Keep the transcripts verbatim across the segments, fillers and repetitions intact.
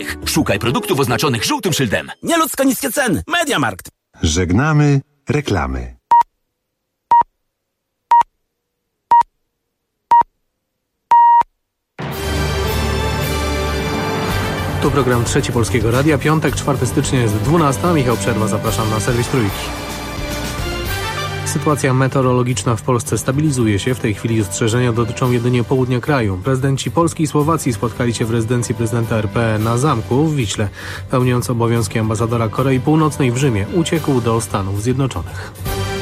Szukaj produktów oznaczonych żółtym szyldem. Nieludzko niskie ceny. Mediamarkt. Żegnamy reklamy. Tu program Trzeci Polskiego Radia. Piątek, czwartego stycznia jest dwunasta. Michał Przerwa, zapraszam na serwis Trójki. Sytuacja meteorologiczna w Polsce stabilizuje się. W tej chwili ostrzeżenia dotyczą jedynie południa kraju. Prezydenci Polski i Słowacji spotkali się w rezydencji prezydenta R P na Zamku w Wiśle. Pełniący obowiązki ambasadora Korei Północnej w Rzymie uciekł do Stanów Zjednoczonych.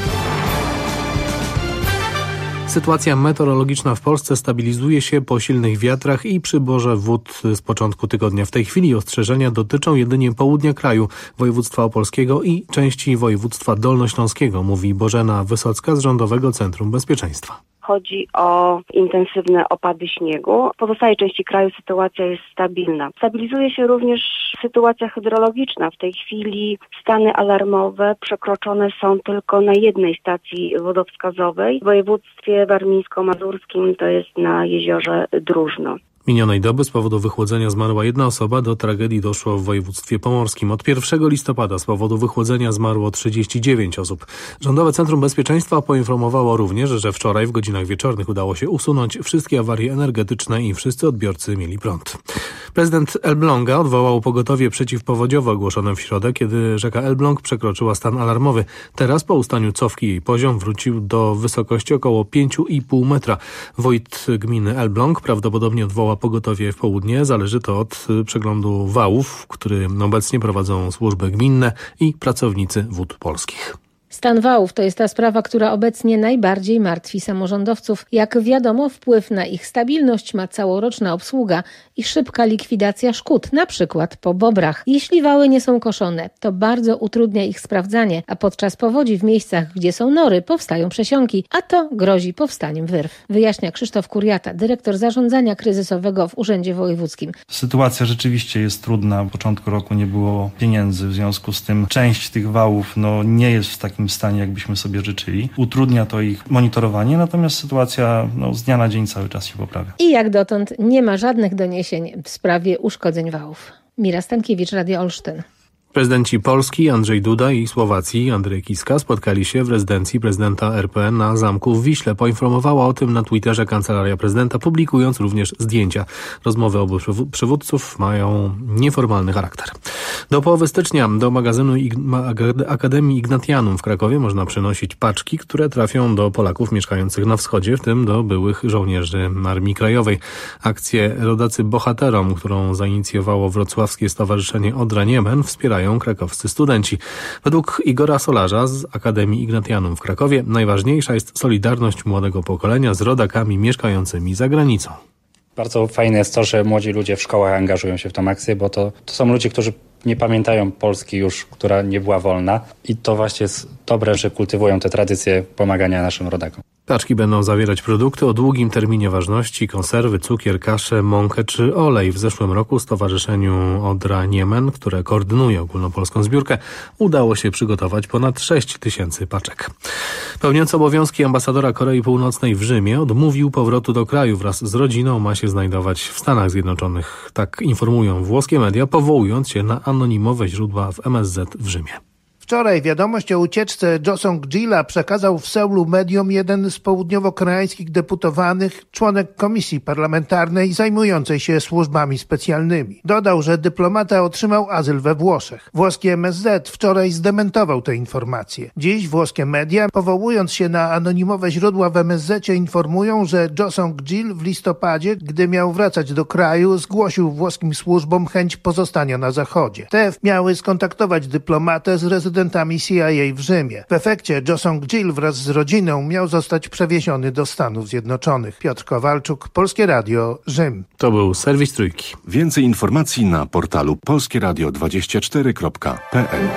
Sytuacja meteorologiczna w Polsce stabilizuje się po silnych wiatrach i przyborze wód z początku tygodnia. W tej chwili ostrzeżenia dotyczą jedynie południa kraju, województwa opolskiego i części województwa dolnośląskiego, mówi Bożena Wysocka z Rządowego Centrum Bezpieczeństwa. Chodzi o intensywne opady śniegu. W pozostałej części kraju sytuacja jest stabilna. Stabilizuje się również sytuacja hydrologiczna. W tej chwili stany alarmowe przekroczone są tylko na jednej stacji wodowskazowej. W województwie warmińsko-mazurskim to jest na jeziorze Dróżno. Minionej doby z powodu wychłodzenia zmarła jedna osoba. Do tragedii doszło w województwie pomorskim. Od pierwszego listopada z powodu wychłodzenia zmarło trzydzieści dziewięć osób. Rządowe Centrum Bezpieczeństwa poinformowało również, że wczoraj w godzinach wieczornych udało się usunąć wszystkie awarie energetyczne i wszyscy odbiorcy mieli prąd. Prezydent Elbląga odwołał pogotowie przeciwpowodziowe ogłoszone w środę, kiedy rzeka Elbląg przekroczyła stan alarmowy. Teraz po ustaniu cofki jej poziom wrócił do wysokości około pięć i pół metra. Wójt gminy Elbląg prawdopodobnie odwoła pogotowie w południe. Zależy to od przeglądu wałów, który obecnie prowadzą służby gminne i pracownicy Wód Polskich. Stan wałów to jest ta sprawa, która obecnie najbardziej martwi samorządowców. Jak wiadomo, wpływ na ich stabilność ma całoroczna obsługa i szybka likwidacja szkód, na przykład po bobrach. Jeśli wały nie są koszone, to bardzo utrudnia ich sprawdzanie, a podczas powodzi w miejscach, gdzie są nory, powstają przesiąki, a to grozi powstaniem wyrw. Wyjaśnia Krzysztof Kuriata, dyrektor zarządzania kryzysowego w Urzędzie Wojewódzkim. Sytuacja rzeczywiście jest trudna. W początku roku nie było pieniędzy, w związku z tym część tych wałów no, nie jest w takim stanie, jakbyśmy sobie życzyli. Utrudnia to ich monitorowanie, natomiast sytuacja no, z dnia na dzień cały czas się poprawia. I jak dotąd nie ma żadnych doniesień w sprawie uszkodzeń wałów. Mira Stankiewicz, Radio Olsztyn. Prezydenci Polski Andrzej Duda i Słowacji Andrzej Kiska spotkali się w rezydencji prezydenta R P na Zamku w Wiśle. Poinformowała o tym na Twitterze Kancelaria Prezydenta, publikując również zdjęcia. Rozmowy obu przywódców mają nieformalny charakter. Do połowy stycznia do magazynu Akademii Ignatianum w Krakowie można przynosić paczki, które trafią do Polaków mieszkających na wschodzie, w tym do byłych żołnierzy Armii Krajowej. Akcję Rodacy Bohaterom, którą zainicjowało Wrocławskie Stowarzyszenie Odra Niemen, wspierają krakowscy studenci. Według Igora Solarza z Akademii Ignatianum w Krakowie najważniejsza jest solidarność młodego pokolenia z rodakami mieszkającymi za granicą. Bardzo fajne jest to, że młodzi ludzie w szkołach angażują się w tę akcję, bo to, to są ludzie, którzy nie pamiętają Polski już, która nie była wolna i to właśnie jest dobre, że kultywują te tradycje pomagania naszym rodakom. Paczki będą zawierać produkty o długim terminie ważności, konserwy, cukier, kaszę, mąkę czy olej. W zeszłym roku Stowarzyszeniu Odra Niemen, które koordynuje ogólnopolską zbiórkę, udało się przygotować ponad sześć tysięcy paczek. Pełniący obowiązki ambasadora Korei Północnej w Rzymie odmówił powrotu do kraju. Wraz z rodziną ma się znajdować w Stanach Zjednoczonych. Tak informują włoskie media, powołując się na anonimowe źródła w M S Z w Rzymie. Wczoraj wiadomość o ucieczce Jo Song-gila przekazał w Seulu mediom jeden z południowo-koreańskich deputowanych, członek komisji parlamentarnej zajmującej się służbami specjalnymi. Dodał, że dyplomata otrzymał azyl we Włoszech. Włoski M S Z wczoraj zdementował te informacje. Dziś włoskie media, powołując się na anonimowe źródła w M S Z, informują, że Jo Song-gil w listopadzie, gdy miał wracać do kraju, zgłosił włoskim służbom chęć pozostania na Zachodzie. Te miały skontaktować dyplomatę z rezydentami C I A w Rzymie. W efekcie Jo Song-gil wraz z rodziną miał zostać przewieziony do Stanów Zjednoczonych. Piotr Kowalczuk, Polskie Radio, Rzym. To był serwis Trójki. Więcej informacji na portalu polskie radio dwadzieścia cztery kropka p l.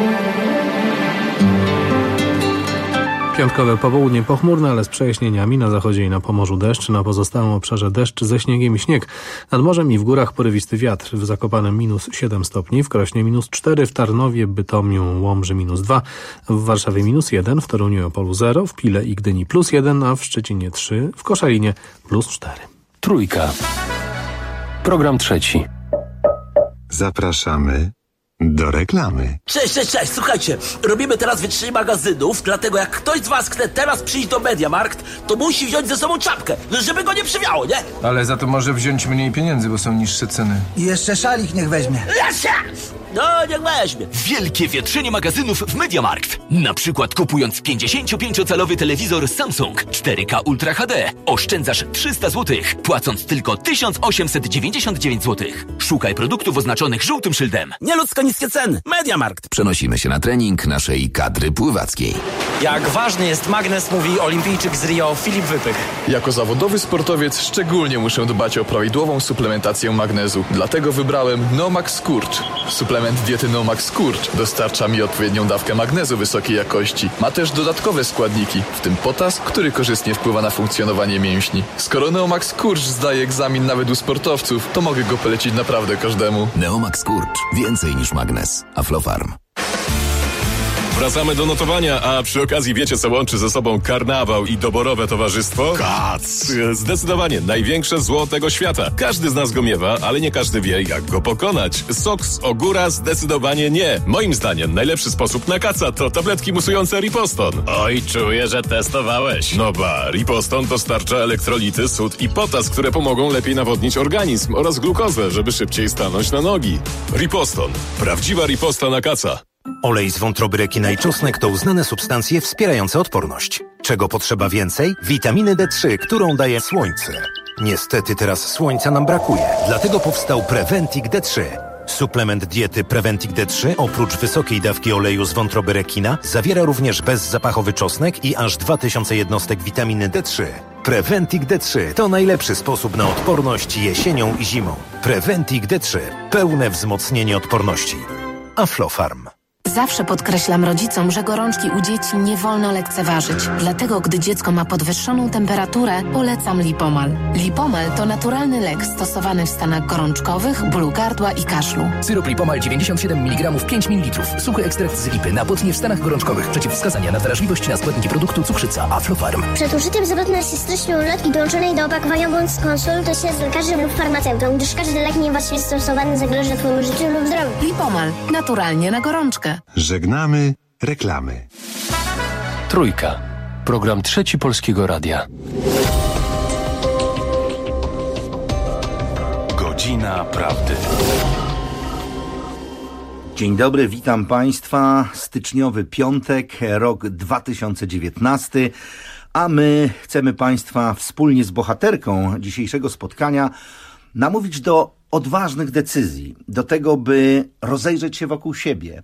Piątkowe popołudnie pochmurne, ale z przejaśnieniami. Na zachodzie i na Pomorzu deszcz, na pozostałym obszarze deszcz ze śniegiem i śnieg. Nad morzem i w górach porywisty wiatr. W Zakopanem minus siedem stopni, w Krośnie minus cztery, w Tarnowie, Bytomiu, Łomży minus dwa, w Warszawie minus jeden, w Toruniu i Opolu zero, w Pile i Gdyni plus jeden, a w Szczecinie trzy, w Koszalinie plus cztery. Trójka. Program trzeci. Zapraszamy do reklamy. Cześć, cześć, cześć, słuchajcie, robimy teraz wytrzyj magazynów, dlatego jak ktoś z was chce teraz przyjść do MediaMarkt, to musi wziąć ze sobą czapkę, żeby go nie przywiało, nie? Ale za to może wziąć mniej pieniędzy, bo są niższe ceny. I jeszcze szalik niech weźmie. Jasia! No, niech weźmie. Wielkie wietrzenie magazynów w MediaMarkt. Na przykład kupując pięćdziesięciopięciocalowy telewizor Samsung cztery K Ultra H D oszczędzasz trzysta złotych, płacąc tylko tysiąc osiemset dziewięćdziesiąt dziewięć złotych. Szukaj produktów oznaczonych żółtym szyldem. Nieludzko niskie ceny. MediaMarkt. Przenosimy się na trening naszej kadry pływackiej. Jak ważny jest magnes, mówi olimpijczyk z Rio Filip Wypych. Jako zawodowy sportowiec szczególnie muszę dbać o prawidłową suplementację magnezu. Dlatego wybrałem Nomax Skurcz. Suplement diety Nomax Skurcz dostarcza mi odpowiednią dawkę magnezu wysokiej jakości. Ma też dodatkowe składniki, w tym potas, który korzystnie wpływa na funkcjonowanie mięśni. Skoro Neomax Skurcz zdaje egzamin nawet u sportowców, to mogę go polecić naprawdę każdemu. Neomax Skurcz. Więcej niż magnes. Aflofarm. Wracamy do notowania, a przy okazji wiecie, co łączy ze sobą karnawał i doborowe towarzystwo? Kac! Zdecydowanie największe zło tego świata. Każdy z nas go miewa, ale nie każdy wie, jak go pokonać. Sok z ogóra zdecydowanie nie. Moim zdaniem najlepszy sposób na kaca to tabletki musujące Riposton. Oj, czuję, że testowałeś. No ba, Riposton dostarcza elektrolity, sód i potas, które pomogą lepiej nawodnić organizm oraz glukozę, żeby szybciej stanąć na nogi. Riposton. Prawdziwa riposta na kaca. Olej z wątroby rekina i czosnek to uznane substancje wspierające odporność. Czego potrzeba więcej? Witaminy D trzy, którą daje słońce. Niestety teraz słońca nam brakuje, dlatego powstał Preventic D trzy. Suplement diety Preventic D trzy oprócz wysokiej dawki oleju z wątroby rekina zawiera również bezzapachowy czosnek i aż dwa tysiące jednostek witaminy D trzy. Preventic D trzy to najlepszy sposób na odporność jesienią i zimą. Preventic D trzy. Pełne wzmocnienie odporności. Aflofarm. Zawsze podkreślam rodzicom, że gorączki u dzieci nie wolno lekceważyć. Dlatego, gdy dziecko ma podwyższoną temperaturę, polecam Lipomal. Lipomal to naturalny lek stosowany w stanach gorączkowych, bólu gardła i kaszlu. Syrop Lipomal dziewięćdziesiąt siedem miligramów pięć mililitrów. Suchy ekstrakt z lipy na potnie w stanach gorączkowych. Przeciwwskazania na wrażliwość na składniki produktu cukrzyca. Aflofarm. Przed użyciem zwrotna się styczną ulotki dołączonej do opakowania bądź skonsultuj się z lekarzem lub farmaceutą, gdyż każdy lek niewłaściwie stosowany zagroża Twojemu życiu lub zdrowiu. Lipomal. Naturalnie na gorączkę. Żegnamy reklamy. Trójka. Program Trzeci Polskiego Radia. Godzina Prawdy. Dzień dobry, witam Państwa. Styczniowy piątek, rok dwa tysiące dziewiętnasty, a my chcemy Państwa wspólnie z bohaterką dzisiejszego spotkania namówić do odważnych decyzji, do tego, by rozejrzeć się wokół siebie,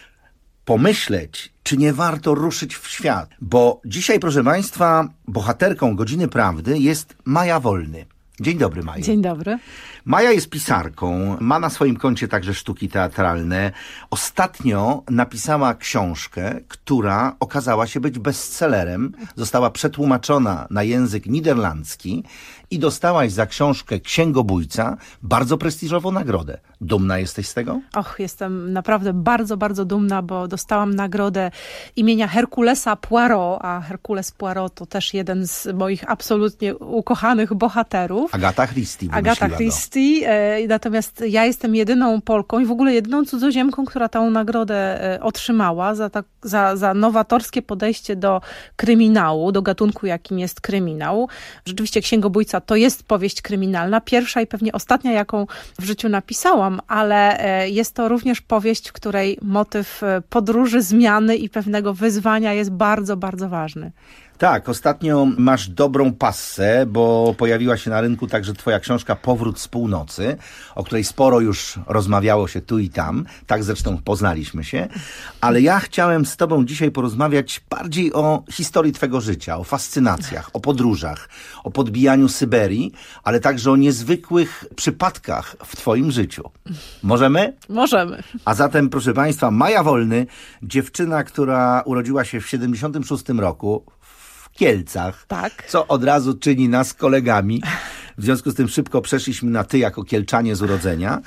pomyśleć, czy nie warto ruszyć w świat. Bo dzisiaj, proszę Państwa, bohaterką Godziny Prawdy jest Maja Wolny. Dzień dobry, Maja. Dzień dobry. Maja jest pisarką, ma na swoim koncie także sztuki teatralne. Ostatnio napisała książkę, która okazała się być bestsellerem. Została przetłumaczona na język niderlandzki i dostałaś za książkę Księgobójca bardzo prestiżową nagrodę. Dumna jesteś z tego? Och, jestem naprawdę bardzo, bardzo dumna, bo dostałam nagrodę imienia Herkulesa Poirot, a Herkules Poirot to też jeden z moich absolutnie ukochanych bohaterów. Agata Christie Agata Christie. E, natomiast ja jestem jedyną Polką i w ogóle jedyną cudzoziemką, która tę nagrodę e, otrzymała za, ta, za, za nowatorskie podejście do kryminału, do gatunku, jakim jest kryminał. Rzeczywiście Księgobójca to jest powieść kryminalna, pierwsza i pewnie ostatnia, jaką w życiu napisałam, ale e, jest to również powieść, w której motyw podróży, zmiany i pewnego wyzwania jest bardzo, bardzo ważny. Tak, ostatnio masz dobrą passę, bo pojawiła się na rynku także twoja książka Powrót z północy, o której sporo już rozmawiało się tu i tam, tak zresztą poznaliśmy się, ale ja chciałem z tobą dzisiaj porozmawiać bardziej o historii twego życia, o fascynacjach, o podróżach, o podbijaniu Syberii, ale także o niezwykłych przypadkach w twoim życiu. Możemy? Możemy. A zatem, proszę Państwa, Maja Wolny, dziewczyna, która urodziła się w siedemdziesiątym szóstym roku, w Kielcach, tak, co od razu czyni nas kolegami. W związku z tym szybko przeszliśmy na ty jako Kielczanie z urodzenia.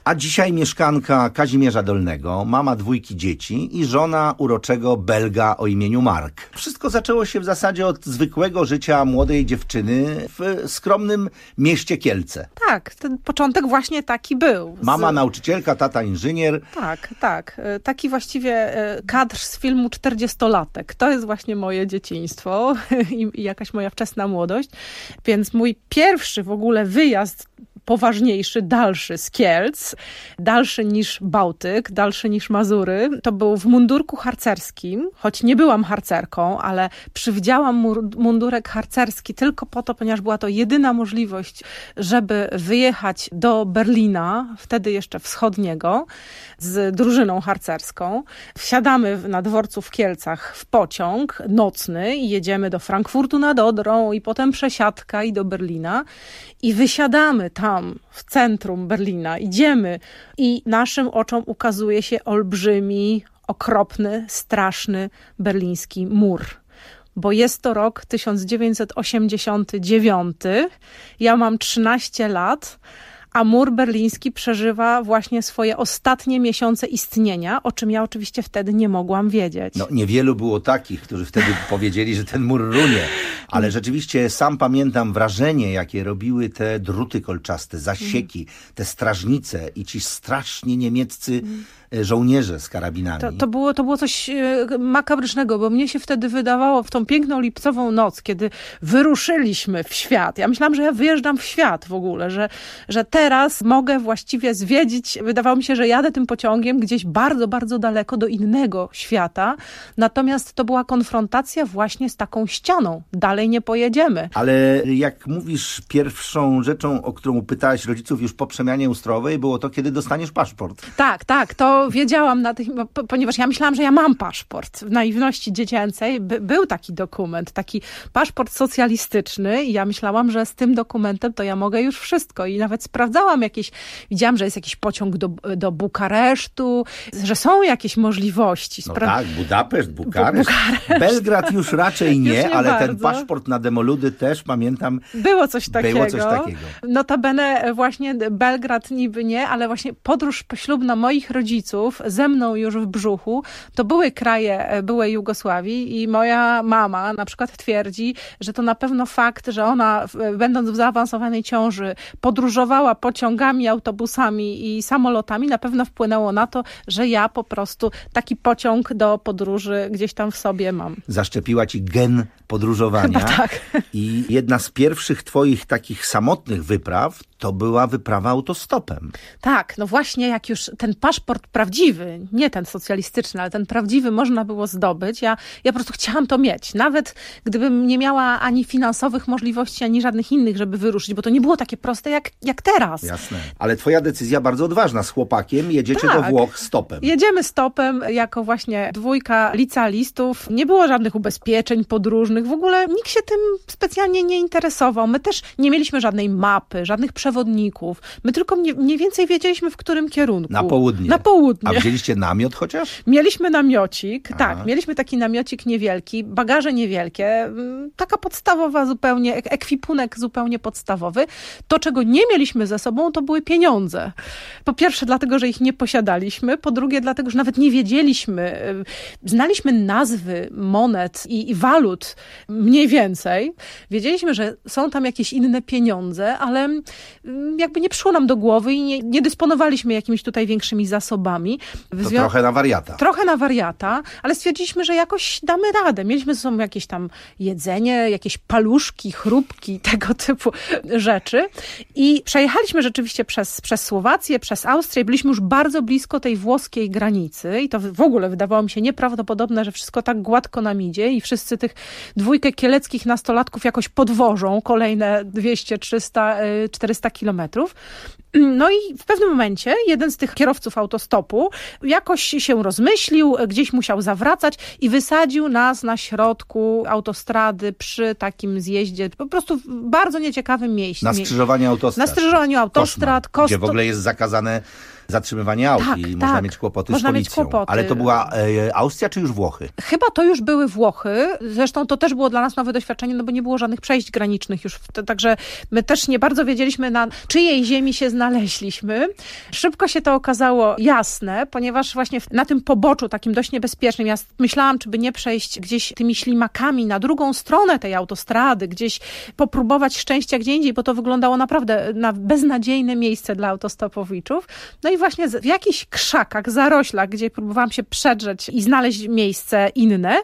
A dzisiaj mieszkanka Kazimierza Dolnego, mama dwójki dzieci i żona uroczego Belga o imieniu Mark. Wszystko zaczęło się w zasadzie od zwykłego życia młodej dziewczyny w skromnym mieście Kielce. Tak, ten początek właśnie taki był. Z... Mama nauczycielka, tata inżynier. Tak, tak. Taki właściwie kadr z filmu czterdziestolatek. To jest właśnie moje dzieciństwo i jakaś moja wczesna młodość. Więc mój pierwszy w ogóle wyjazd poważniejszy, dalszy z Kielc, dalszy niż Bałtyk, dalszy niż Mazury. To był w mundurku harcerskim, choć nie byłam harcerką, ale przywdziałam mundurek harcerski tylko po to, ponieważ była to jedyna możliwość, żeby wyjechać do Berlina, wtedy jeszcze wschodniego, z drużyną harcerską. Wsiadamy na dworcu w Kielcach w pociąg nocny i jedziemy do Frankfurtu nad Odrą i potem przesiadka i do Berlina. I wysiadamy tam w centrum Berlina, idziemy i naszym oczom ukazuje się olbrzymi, okropny, straszny berliński mur. Bo jest to rok tysiąc dziewięćset osiemdziesiąty dziewiąty, ja mam trzynaście lat, a mur berliński przeżywa właśnie swoje ostatnie miesiące istnienia, o czym ja oczywiście wtedy nie mogłam wiedzieć. No niewielu było takich, którzy wtedy powiedzieli, że ten mur runie, ale rzeczywiście sam pamiętam wrażenie, jakie robiły te druty kolczaste, zasieki, te strażnice i ci straszni niemieccy żołnierze z karabinami. To, to, było, to było coś makabrycznego, bo mnie się wtedy wydawało w tą piękną lipcową noc, kiedy wyruszyliśmy w świat. Ja myślałam, że ja wyjeżdżam w świat w ogóle, że, że teraz mogę właściwie zwiedzić, wydawało mi się, że jadę tym pociągiem gdzieś bardzo, bardzo daleko do innego świata. Natomiast to była konfrontacja właśnie z taką ścianą. Dalej nie pojedziemy. Ale jak mówisz, pierwszą rzeczą, o którą pytałeś rodziców już po przemianie ustrojowej, było to, kiedy dostaniesz paszport. Tak, tak, to wiedziałam, na tych, ponieważ ja myślałam, że ja mam paszport. W naiwności dziecięcej by, był taki dokument, taki paszport socjalistyczny i ja myślałam, że z tym dokumentem to ja mogę już wszystko i nawet sprawdzałam jakieś, widziałam, że jest jakiś pociąg do, do Bukaresztu, że są jakieś możliwości. Spra- no tak, Budapeszt, Bukareszt. Bukareszt. Belgrad już raczej nie, nie ale bardzo. Ten paszport na demoludy też, pamiętam, było coś takiego. Było coś takiego. Notabene właśnie Belgrad niby nie, ale właśnie podróż poślubna moich rodziców ze mną już w brzuchu, to były kraje byłej Jugosławii i moja mama na przykład twierdzi, że to na pewno fakt, że ona będąc w zaawansowanej ciąży podróżowała pociągami, autobusami i samolotami, na pewno wpłynęło na to, że ja po prostu taki pociąg do podróży gdzieś tam w sobie mam. Zaszczepiła ci gen podróżowania. Chyba tak. I jedna z pierwszych twoich takich samotnych wypraw to była wyprawa autostopem. Tak, no właśnie jak już ten paszport prawdziwy, nie ten socjalistyczny, ale ten prawdziwy można było zdobyć, ja, ja po prostu chciałam to mieć. Nawet gdybym nie miała ani finansowych możliwości, ani żadnych innych, żeby wyruszyć, bo to nie było takie proste jak, jak teraz. Jasne. Ale twoja decyzja bardzo odważna. Z chłopakiem jedziecie tak. do Włoch stopem. Jedziemy stopem jako właśnie dwójka licealistów. Nie było żadnych ubezpieczeń podróżnych. W ogóle nikt się tym specjalnie nie interesował. My też nie mieliśmy żadnej mapy, żadnych przewodników. My tylko mniej, mniej więcej wiedzieliśmy, w którym kierunku. Na południe. Na południe. A wzięliście namiot chociaż? Mieliśmy namiocik, Aha. tak. Mieliśmy taki namiocik niewielki, bagaże niewielkie, taka podstawowa zupełnie, ekwipunek zupełnie podstawowy. To, czego nie mieliśmy ze sobą, to były pieniądze. Po pierwsze dlatego, że ich nie posiadaliśmy, po drugie dlatego, że nawet nie wiedzieliśmy. Znaliśmy nazwy monet i, i walut mniej więcej. Wiedzieliśmy, że są tam jakieś inne pieniądze, ale jakby nie przyszło nam do głowy i nie, nie dysponowaliśmy jakimiś tutaj większymi zasobami. To zwią- trochę na wariata. Trochę na wariata, ale stwierdziliśmy, że jakoś damy radę. Mieliśmy ze sobą jakieś tam jedzenie, jakieś paluszki, chrupki, tego typu rzeczy. I przejechaliśmy rzeczywiście przez, przez Słowację, przez Austrię. Byliśmy już bardzo blisko tej włoskiej granicy i to w ogóle wydawało mi się nieprawdopodobne, że wszystko tak gładko nam idzie i wszyscy tych dwójkę kieleckich nastolatków jakoś podwożą kolejne dwieście, trzysta, czterysta kilometrów. No i w pewnym momencie jeden z tych kierowców autostopu jakoś się rozmyślił, gdzieś musiał zawracać i wysadził nas na środku autostrady przy takim zjeździe, po prostu w bardzo nieciekawym miejscu. Na skrzyżowaniu autostrad. Na skrzyżowaniu autostrad. Koszmar, gdzie w ogóle jest zakazane zatrzymywanie aut tak, i tak. można mieć kłopoty można z policją. Mieć kłopoty. Ale to była e, Austria czy już Włochy? Chyba to już były Włochy. Zresztą to też było dla nas nowe doświadczenie, no bo nie było żadnych przejść granicznych już. Także my też nie bardzo wiedzieliśmy, na czyjej ziemi się znaleźliśmy. Szybko się to okazało jasne, ponieważ właśnie na tym poboczu takim dość niebezpiecznym, ja myślałam, czy by nie przejść gdzieś tymi ślimakami na drugą stronę tej autostrady, gdzieś popróbować szczęścia gdzie indziej, bo to wyglądało naprawdę na beznadziejne miejsce dla autostopowiczów. No i właśnie w jakichś krzakach, zaroślach, gdzie próbowałam się przedrzeć i znaleźć miejsce inne,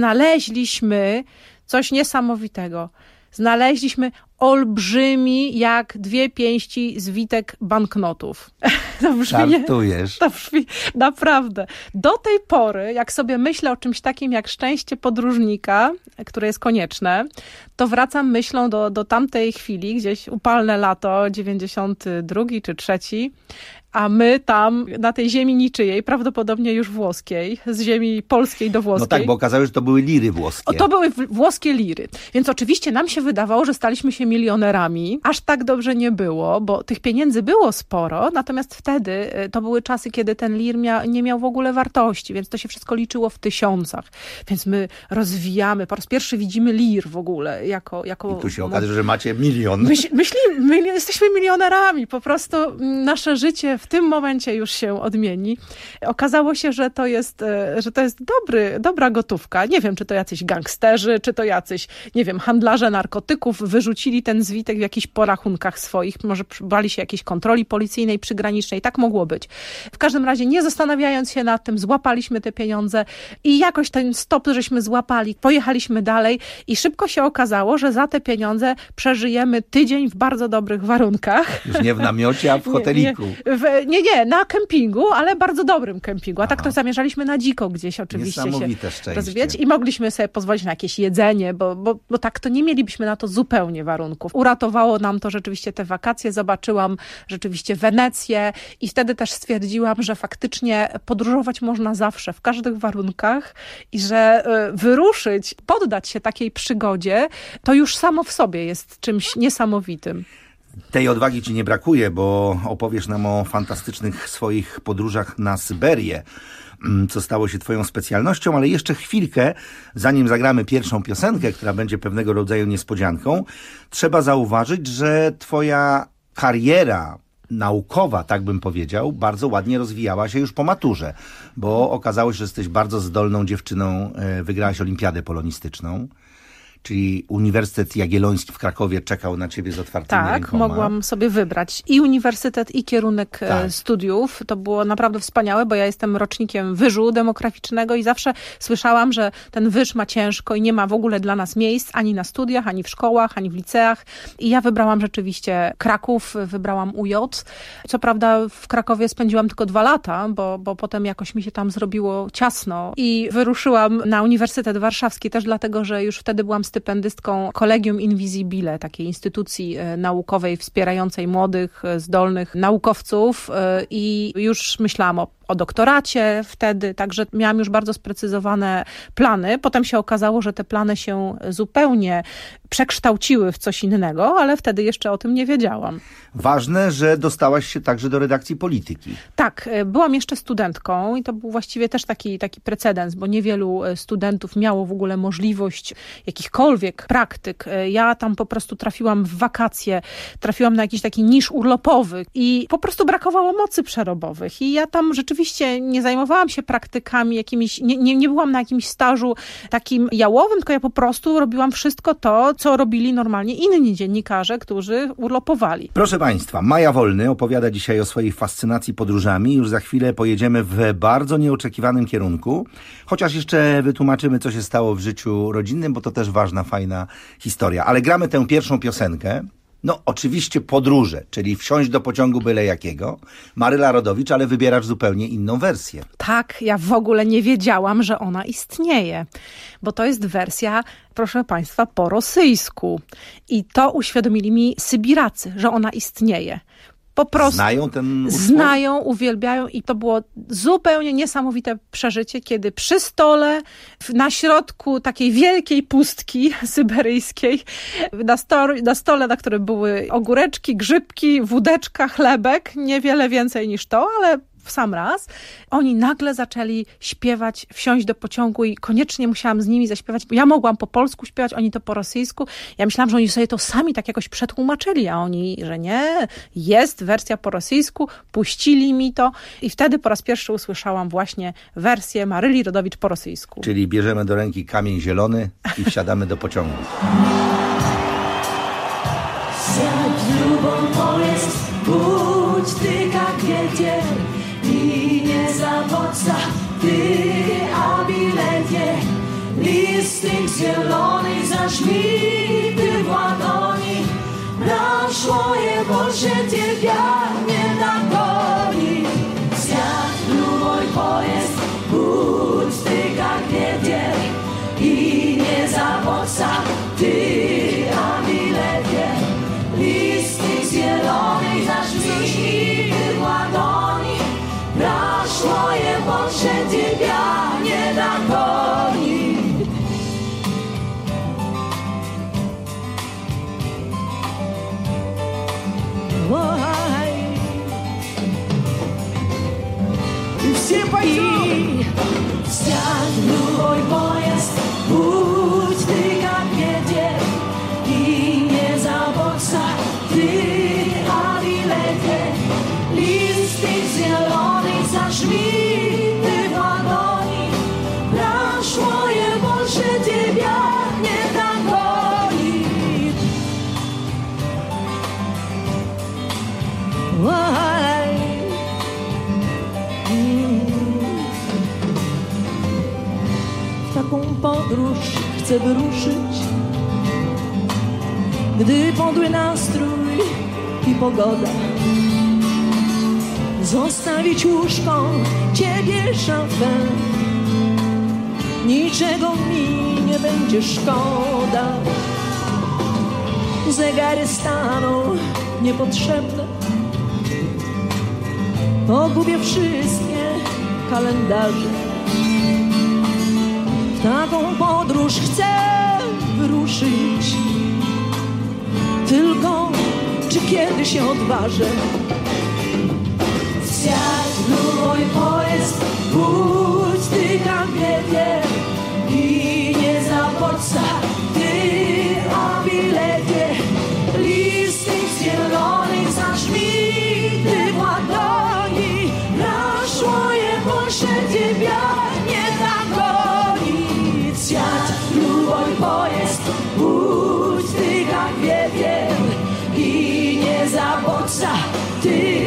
znaleźliśmy coś niesamowitego. Znaleźliśmy olbrzymi, jak dwie pięści zwitek banknotów. To brzmi, Żartujesz. To brzmi naprawdę. Do tej pory, jak sobie myślę o czymś takim jak szczęście podróżnika, które jest konieczne, to wracam myślą do, do tamtej chwili, gdzieś upalne lato, dziewięćdziesiąty drugi czy trzeci, a my tam na tej ziemi niczyjej, prawdopodobnie już włoskiej, z ziemi polskiej do włoskiej. No tak, bo okazało się, że to były liry włoskie. O, to były włoskie liry. Więc oczywiście nam się wydawało, że staliśmy się milionerami. Aż tak dobrze nie było, bo tych pieniędzy było sporo, natomiast wtedy to były czasy, kiedy ten lir mia, nie miał w ogóle wartości, więc to się wszystko liczyło w tysiącach. Więc my rozwijamy, po raz pierwszy widzimy lir w ogóle. Jako, jako I tu się okazuje, że macie milion. Myśl, myślimy, my jesteśmy milionerami. Po prostu nasze życie w tym momencie już się odmieni. Okazało się, że to jest, że to jest dobry, dobra gotówka. Nie wiem, czy to jacyś gangsterzy, czy to jacyś, nie wiem, handlarze narkotyków wyrzucili ten zwitek w jakichś porachunkach swoich. Może bali się jakiejś kontroli policyjnej, przygranicznej. Tak mogło być. W każdym razie, nie zastanawiając się nad tym, złapaliśmy te pieniądze i jakoś ten stop, żeśmy złapali, pojechaliśmy dalej i szybko się okazało, że za te pieniądze przeżyjemy tydzień w bardzo dobrych warunkach. Już nie w namiocie, a w hoteliku. Nie, nie, w, nie, nie, na kempingu, ale bardzo dobrym kempingu. A Aha. tak to zamierzaliśmy na dziko gdzieś oczywiście się rozwijać i mogliśmy sobie pozwolić na jakieś jedzenie, bo, bo, bo tak to nie mielibyśmy na to zupełnie warunków. Uratowało nam to rzeczywiście te wakacje. Zobaczyłam rzeczywiście Wenecję i wtedy też stwierdziłam, że faktycznie podróżować można zawsze, w każdych warunkach i że y, wyruszyć, poddać się takiej przygodzie, to już samo w sobie jest czymś niesamowitym. Tej odwagi ci nie brakuje, bo opowiesz nam o fantastycznych swoich podróżach na Syberię, co stało się twoją specjalnością, ale jeszcze chwilkę, zanim zagramy pierwszą piosenkę, która będzie pewnego rodzaju niespodzianką, trzeba zauważyć, że twoja kariera naukowa, tak bym powiedział, bardzo ładnie rozwijała się już po maturze, bo okazało się, że jesteś bardzo zdolną dziewczyną, wygrałaś olimpiadę polonistyczną. Czyli Uniwersytet Jagielloński w Krakowie czekał na ciebie z otwartymi tak, rękoma. Tak, mogłam sobie wybrać i uniwersytet, i kierunek tak. studiów. To było naprawdę wspaniałe, bo ja jestem rocznikiem wyżu demograficznego i zawsze słyszałam, że ten wyż ma ciężko i nie ma w ogóle dla nas miejsc ani na studiach, ani w szkołach, ani w liceach. I ja wybrałam rzeczywiście Kraków, wybrałam U J. Co prawda w Krakowie spędziłam tylko dwa lata, bo, bo potem jakoś mi się tam zrobiło ciasno i wyruszyłam na Uniwersytet Warszawski też dlatego, że już wtedy byłam stypendystką Collegium Invisibile, takiej instytucji naukowej wspierającej młodych, zdolnych naukowców i już myślałam o o doktoracie wtedy, także miałam już bardzo sprecyzowane plany. Potem się okazało, że te plany się zupełnie przekształciły w coś innego, ale wtedy jeszcze o tym nie wiedziałam. Ważne, że dostałaś się także do redakcji Polityki. Tak, byłam jeszcze studentką i to był właściwie też taki, taki precedens, bo niewielu studentów miało w ogóle możliwość jakichkolwiek praktyk. Ja tam po prostu trafiłam w wakacje, trafiłam na jakiś taki nisz urlopowy i po prostu brakowało mocy przerobowych i ja tam rzeczywiście Oczywiście nie zajmowałam się praktykami jakimiś, nie, nie, nie byłam na jakimś stażu takim jałowym, tylko ja po prostu robiłam wszystko to, co robili normalnie inni dziennikarze, którzy urlopowali. Proszę Państwa, Maja Wolny opowiada dzisiaj o swojej fascynacji podróżami. Już za chwilę pojedziemy w bardzo nieoczekiwanym kierunku, chociaż jeszcze wytłumaczymy, co się stało w życiu rodzinnym, bo to też ważna, fajna historia. Ale gramy tę pierwszą piosenkę. No oczywiście podróże, czyli wsiąść do pociągu byle jakiego. Maryla Rodowicz, ale wybierasz zupełnie inną wersję. Tak, ja w ogóle nie wiedziałam, że ona istnieje, bo to jest wersja, proszę Państwa, po rosyjsku. I to uświadomili mi Sybiracy, że ona istnieje. po prostu znają ten utwór? Znają, uwielbiają i to było zupełnie niesamowite przeżycie, kiedy przy stole, na środku takiej wielkiej pustki syberyjskiej, na, sto, na stole, na którym były ogóreczki, grzybki, wódeczka, chlebek, niewiele więcej niż to, ale w sam raz, oni nagle zaczęli śpiewać, wsiąść do pociągu i koniecznie musiałam z nimi zaśpiewać. Ja mogłam po polsku śpiewać, oni to po rosyjsku. Ja myślałam, że oni sobie to sami tak jakoś przetłumaczyli, a oni, że nie, jest wersja po rosyjsku, puścili mi to i wtedy po raz pierwszy usłyszałam właśnie wersję Maryli Rodowicz po rosyjsku. Czyli bierzemy do ręki kamień zielony i wsiadamy do pociągu. Siadź lubą pojazd, budź ty jak wiedzie i nie zawodza ty, a bilecie. Listek zielony zaśmity w ładoni, naszło je Boże ciebia nie nagoni. Siadź luboj pojazd, budź ty jak wiedzie i nie zawodza ty, a bilecie. Listek zielony zaśmity w ładoni, naszło je Boże ciebia nie nagoni. I все пойдем. Сядь, любой поезд, будь ты как ветер, и не заботься ты о билете. Листик зеленый зажми ты в ладони, прошло и больше тебя не догонит. W taką podróż chcę wyruszyć, gdy podły nastrój i pogoda. Zostawić łóżko, ciebie szafę, niczego mi nie będzie szkoda. Zegary staną niepotrzebne, pogubię wszystkie kalendarze. W taką podróż chcę wyruszyć, tylko czy kiedy się odważę? Siadź, mój pojazd, budź ty jak wiedzie i nie zapłaca ty o bilecie. Listek zielony zaśmity w ładoni, naszło je Boże ciebie nie dogoni. Siadź, mój pojazd, budź ty jak wiedzie i nie zapłaca ty.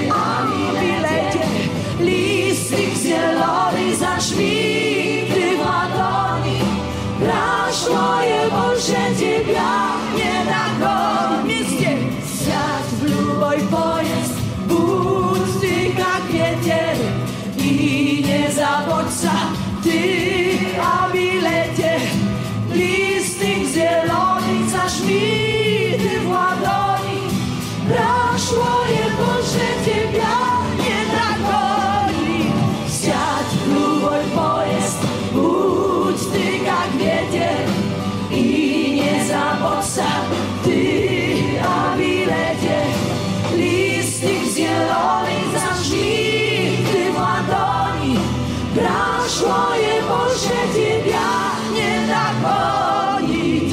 Zielony zaśmity w ładoni, naszło je Boże ciebie nie nagoni. Siadź w luboj pojazd, budź ty jak wiedzie i nie zapłaca ty o bilecie. Listek zielony zaśmity w ładoni, naszło je Boże ciebie nie nagoni. Siadź w luboj pojazd, budź ty jak wiedzie i nie zapłaca ty o bilecie. Listek zielony zaśmity w ładoni, naszło je Boże ciebie nie nagoni.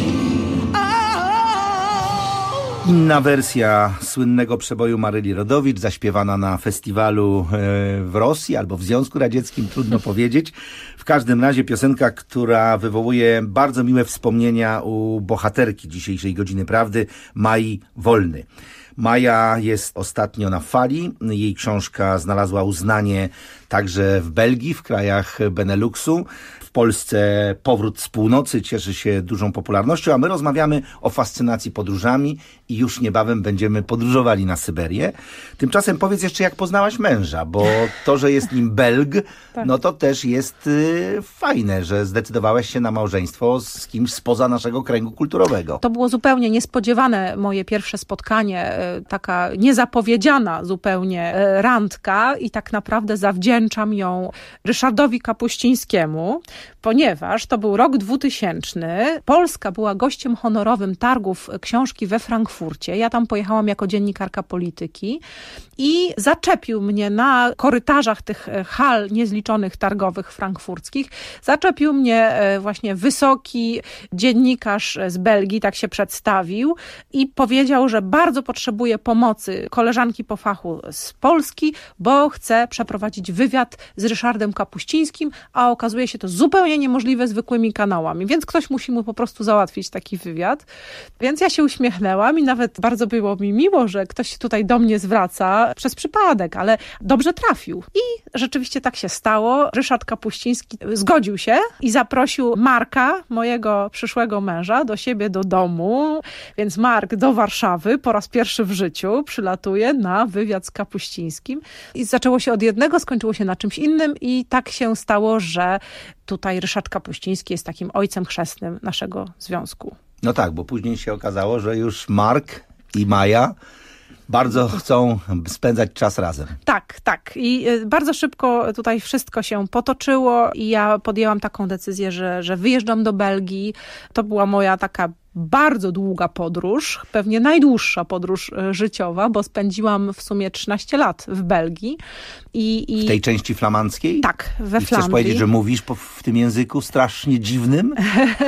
Inna wersja słynnego przeboju Maryli Rodowicz, zaśpiewana na festiwalu w Rosji albo w Związku Radzieckim, trudno powiedzieć. W każdym razie piosenka, która wywołuje bardzo miłe wspomnienia u bohaterki dzisiejszej Godziny Prawdy, Mai Wolny. Maja jest ostatnio na fali. Jej książka znalazła uznanie także w Belgii, w krajach Beneluxu. W Polsce powrót z północy cieszy się dużą popularnością, a my rozmawiamy o fascynacji podróżami i już niebawem będziemy podróżowali na Syberię. Tymczasem powiedz jeszcze, jak poznałaś męża, bo to, że jest nim Belg, tak. no to też jest y, fajne, że zdecydowałaś się na małżeństwo z kimś spoza naszego kręgu kulturowego. To było zupełnie niespodziewane moje pierwsze spotkanie, taka niezapowiedziana zupełnie randka i tak naprawdę zawdzięczam ją Ryszardowi Kapuścińskiemu, ponieważ to był rok dwutysięczny. Polska była gościem honorowym targów książki we Frankfurcie. Ja tam pojechałam jako dziennikarka polityki i zaczepił mnie na korytarzach tych hal niezliczonych targowych frankfurckich. Zaczepił mnie właśnie wysoki dziennikarz z Belgii, tak się przedstawił i powiedział, że bardzo potrzebuje pomocy koleżanki po fachu z Polski, bo chce przeprowadzić wywiad z Ryszardem Kapuścińskim, a okazuje się to zupełnie niemożliwe zwykłymi kanałami, więc ktoś musi mu po prostu załatwić taki wywiad. Więc ja się uśmiechnęłam i nawet bardzo było mi miło, że ktoś się tutaj do mnie zwraca przez przypadek, ale dobrze trafił. I rzeczywiście tak się stało. Ryszard Kapuściński zgodził się i zaprosił Marka, mojego przyszłego męża, do siebie do domu, więc Mark do Warszawy po raz pierwszy w życiu przylatuje na wywiad z Kapuścińskim i zaczęło się od jednego, skończyło się na czymś innym i tak się stało, że tutaj Ryszard Kapuściński jest takim ojcem chrzestnym naszego związku. No tak, bo później się okazało, że już Mark i Maja bardzo chcą spędzać czas razem. Tak, tak. I bardzo szybko tutaj wszystko się potoczyło i ja podjęłam taką decyzję, że, że wyjeżdżam do Belgii. To była moja taka bardzo długa podróż, pewnie najdłuższa podróż życiowa, bo spędziłam w sumie trzynaście lat w Belgii. I, i... W tej części flamandzkiej? Tak, we I Flandrii. Chcesz powiedzieć, że mówisz po, w tym języku strasznie dziwnym?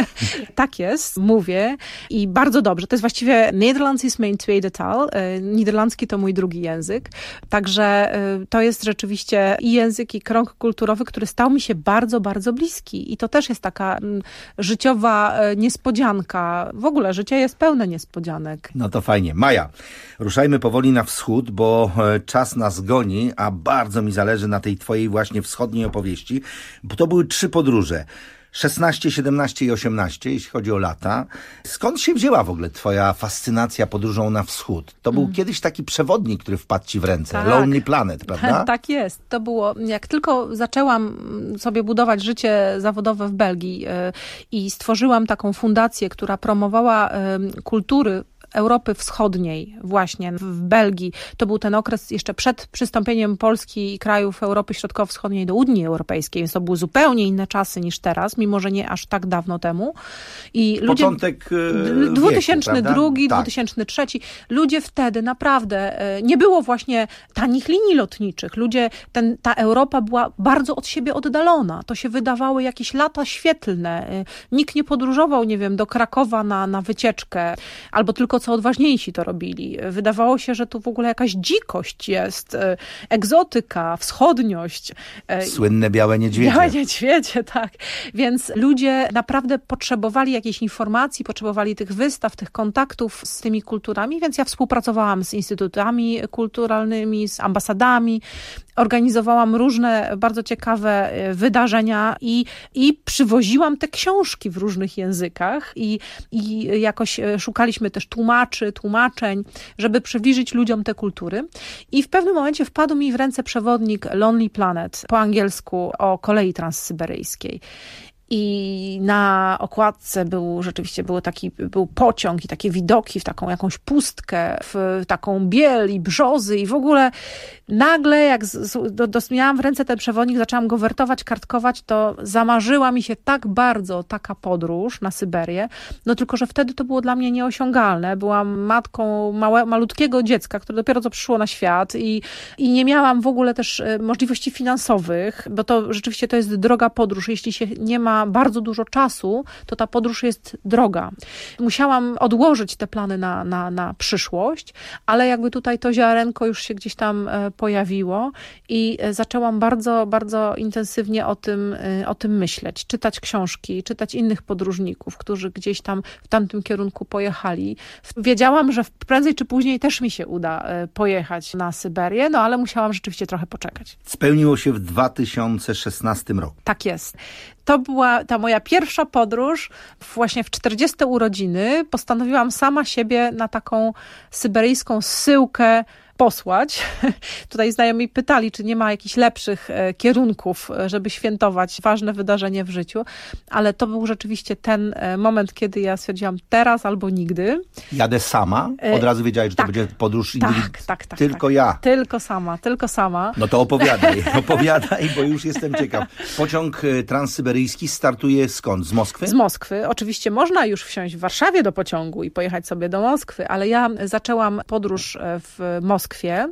Tak jest, mówię i bardzo dobrze. To jest właściwie Nederlands is mijn tweede taal. Niderlandzki to mój drugi język. Także to jest rzeczywiście i język, i krąg kulturowy, który stał mi się bardzo, bardzo bliski. I to też jest taka życiowa niespodzianka. W ogóle życie jest pełne niespodzianek. No to fajnie. Maja, ruszajmy powoli na wschód, bo czas nas goni, a bardzo mi zależy na tej twojej właśnie wschodniej opowieści, bo to były trzy podróże. szesnaście, siedemnaście i osiemnaście, jeśli chodzi o lata. Skąd się wzięła w ogóle twoja fascynacja podróżą na wschód? To był mm. kiedyś taki przewodnik, który wpadł ci w ręce. Tak. Lonely Planet, prawda? Tak jest. To było, jak tylko zaczęłam sobie budować życie zawodowe w Belgii yy, i stworzyłam taką fundację, która promowała yy, kultury Europy Wschodniej właśnie w Belgii. To był ten okres jeszcze przed przystąpieniem Polski i krajów Europy Środkowo-Wschodniej do Unii Europejskiej, więc to były zupełnie inne czasy niż teraz, mimo że nie aż tak dawno temu. I ludzie, Początek wieku, dwa tysiące drugi, tak. dwa tysiące trzeci. Ludzie wtedy naprawdę nie było właśnie tanich linii lotniczych. Ludzie, ten, ta Europa była bardzo od siebie oddalona. To się wydawały jakieś lata świetlne. Nikt nie podróżował, nie wiem, do Krakowa na, na wycieczkę, albo tylko co odważniejsi to robili. Wydawało się, że tu w ogóle jakaś dzikość jest, egzotyka, wschodniość. Słynne białe niedźwiedzie. Białe niedźwiedzie, tak. Więc ludzie naprawdę potrzebowali jakiejś informacji, potrzebowali tych wystaw, tych kontaktów z tymi kulturami, więc ja współpracowałam z instytutami kulturalnymi, z ambasadami, organizowałam różne bardzo ciekawe wydarzenia i, i przywoziłam te książki w różnych językach i, i jakoś szukaliśmy też tłumaczy, tłumaczeń, żeby przybliżyć ludziom te kultury. I w pewnym momencie wpadł mi w ręce przewodnik Lonely Planet, po angielsku, o kolei transsyberyjskiej. I na okładce był rzeczywiście był taki był pociąg i takie widoki w taką jakąś pustkę, w taką biel i brzozy i w ogóle nagle jak z, do, do, miałam w ręce ten przewodnik, zaczęłam go wertować, kartkować, to zamarzyła mi się tak bardzo taka podróż na Syberię, no tylko, że wtedy to było dla mnie nieosiągalne. Byłam matką małe, malutkiego dziecka, które dopiero co przyszło na świat i, i nie miałam w ogóle też możliwości finansowych, bo to rzeczywiście to jest droga podróż, jeśli się nie ma ma bardzo dużo czasu, to ta podróż jest droga. Musiałam odłożyć te plany na, na, na przyszłość, ale jakby tutaj to ziarenko już się gdzieś tam pojawiło i zaczęłam bardzo, bardzo intensywnie o tym, o tym myśleć, czytać książki, czytać innych podróżników, którzy gdzieś tam w tamtym kierunku pojechali. Wiedziałam, że prędzej czy później też mi się uda pojechać na Syberię, no ale musiałam rzeczywiście trochę poczekać. Spełniło się w dwa tysiące szesnastym roku. Tak jest. To była ta moja pierwsza podróż. Właśnie w czterdzieste urodziny postanowiłam sama siebie na taką syberyjską zsyłkę posłać. Tutaj znajomi pytali, czy nie ma jakichś lepszych kierunków, żeby świętować ważne wydarzenie w życiu, ale to był rzeczywiście ten moment, kiedy ja stwierdziłam teraz albo nigdy. Jadę sama? Od razu wiedziałeś, że tak, to będzie podróż tak, indywi- tak, tak, Tylko tak. ja. Tylko sama, tylko sama. No to opowiadaj, opowiadaj, bo już jestem ciekaw. Pociąg transsyberyjski startuje skąd? Z Moskwy? Z Moskwy. Oczywiście można już wsiąść w Warszawie do pociągu i pojechać sobie do Moskwy, ale ja zaczęłam podróż w Moskwie.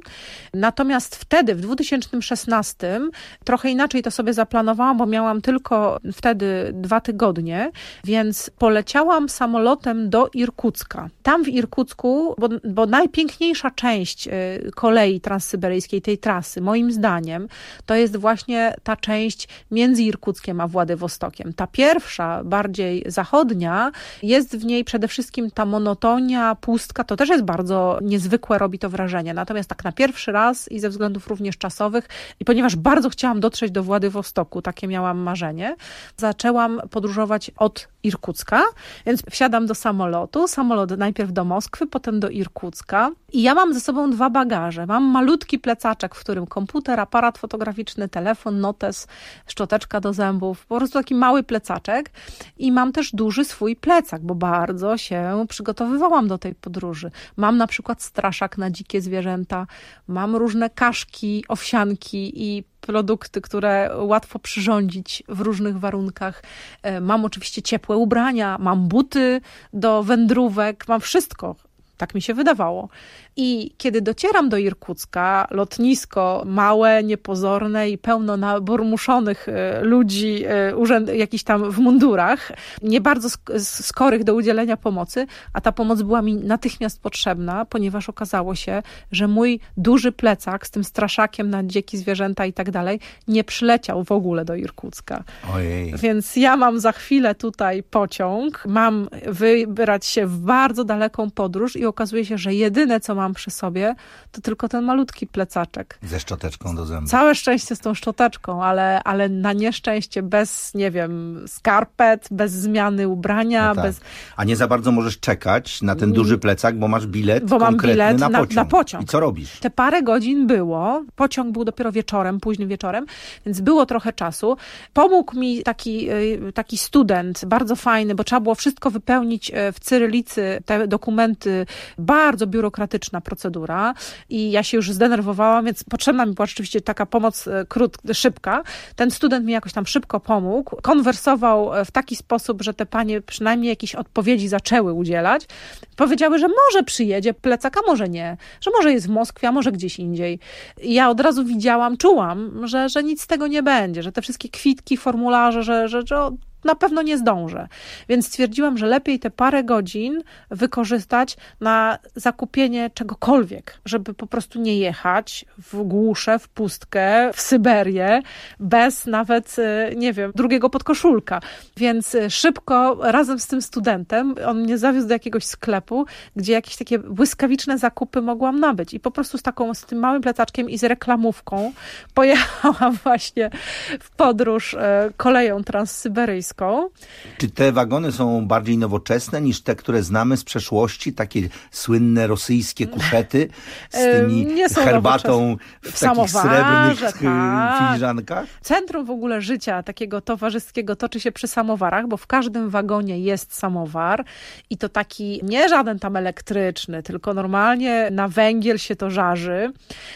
Natomiast wtedy, w dwa tysiące szesnastym, trochę inaczej to sobie zaplanowałam, bo miałam tylko wtedy dwa tygodnie, więc poleciałam samolotem do Irkucka. Tam w Irkucku, bo, bo najpiękniejsza część kolei transsyberyjskiej, tej trasy, moim zdaniem, to jest właśnie ta część między Irkuckiem a Władywostokiem. Ta pierwsza, bardziej zachodnia, jest w niej przede wszystkim ta monotonia, pustka, to też jest bardzo niezwykłe, robi to wrażenie. Natomiast tak na pierwszy raz i ze względów również czasowych i ponieważ bardzo chciałam dotrzeć do Władywostoku, takie miałam marzenie, zaczęłam podróżować od Irkucka, więc wsiadam do samolotu, samolot najpierw do Moskwy, potem do Irkucka i ja mam ze sobą dwa bagaże. Mam malutki plecaczek, w którym komputer, aparat fotograficzny, telefon, notes, szczoteczka do zębów, po prostu taki mały plecaczek i mam też duży swój plecak, bo bardzo się przygotowywałam do tej podróży. Mam na przykład straszak na dzikie zwierzęta, mam różne kaszki, owsianki i produkty, które łatwo przyrządzić w różnych warunkach. Mam oczywiście ciepłe ubrania, mam buty do wędrówek, mam wszystko. Tak mi się wydawało. I kiedy docieram do Irkucka, lotnisko małe, niepozorne i pełno naburmuszonych ludzi, urzęd, jakichś tam w mundurach, nie bardzo skorych do udzielenia pomocy, a ta pomoc była mi natychmiast potrzebna, ponieważ okazało się, że mój duży plecak z tym straszakiem na dzikie zwierzęta i tak dalej nie przyleciał w ogóle do Irkucka. Ojej. Więc ja mam za chwilę tutaj pociąg, mam wybrać się w bardzo daleką podróż i okazuje się, że jedyne, co mam przy sobie, to tylko ten malutki plecaczek. Ze szczoteczką do zębów. Całe szczęście z tą szczoteczką, ale, ale na nieszczęście bez, nie wiem, skarpet, bez zmiany ubrania. No tak. bez... A nie za bardzo możesz czekać na ten duży plecak, bo masz bilet bo mam konkretny bilet na, na, pociąg. na pociąg. I co robisz? Te parę godzin było, pociąg był dopiero wieczorem, późnym wieczorem, więc było trochę czasu. Pomógł mi taki, taki student, bardzo fajny, bo trzeba było wszystko wypełnić w cyrylicy, te dokumenty, bardzo biurokratyczna procedura i ja się już zdenerwowałam, więc potrzebna mi była rzeczywiście taka pomoc krót, szybka. Ten student mi jakoś tam szybko pomógł, konwersował w taki sposób, że te panie przynajmniej jakieś odpowiedzi zaczęły udzielać. Powiedziały, że może przyjedzie plecak, a może nie, że może jest w Moskwie, a może gdzieś indziej. I ja od razu widziałam, czułam, że, że nic z tego nie będzie, że te wszystkie kwitki, formularze, że, że, że na pewno nie zdążę. Więc stwierdziłam, że lepiej te parę godzin wykorzystać na zakupienie czegokolwiek, żeby po prostu nie jechać w głusze, w pustkę, w Syberię, bez nawet, nie wiem, drugiego podkoszulka. Więc szybko, razem z tym studentem, on mnie zawiózł do jakiegoś sklepu, gdzie jakieś takie błyskawiczne zakupy mogłam nabyć. I po prostu z taką, z tym małym plecaczkiem i z reklamówką pojechałam właśnie w podróż koleją transsyberyjską. Czy te wagony są bardziej nowoczesne niż te, które znamy z przeszłości? Takie słynne rosyjskie kuszety z tymi herbatą w, w takich srebrnych tak. filiżankach? Centrum w ogóle życia takiego towarzyskiego toczy się przy samowarach, bo w każdym wagonie jest samowar i to taki nie żaden tam elektryczny, tylko normalnie na węgiel się to żarzy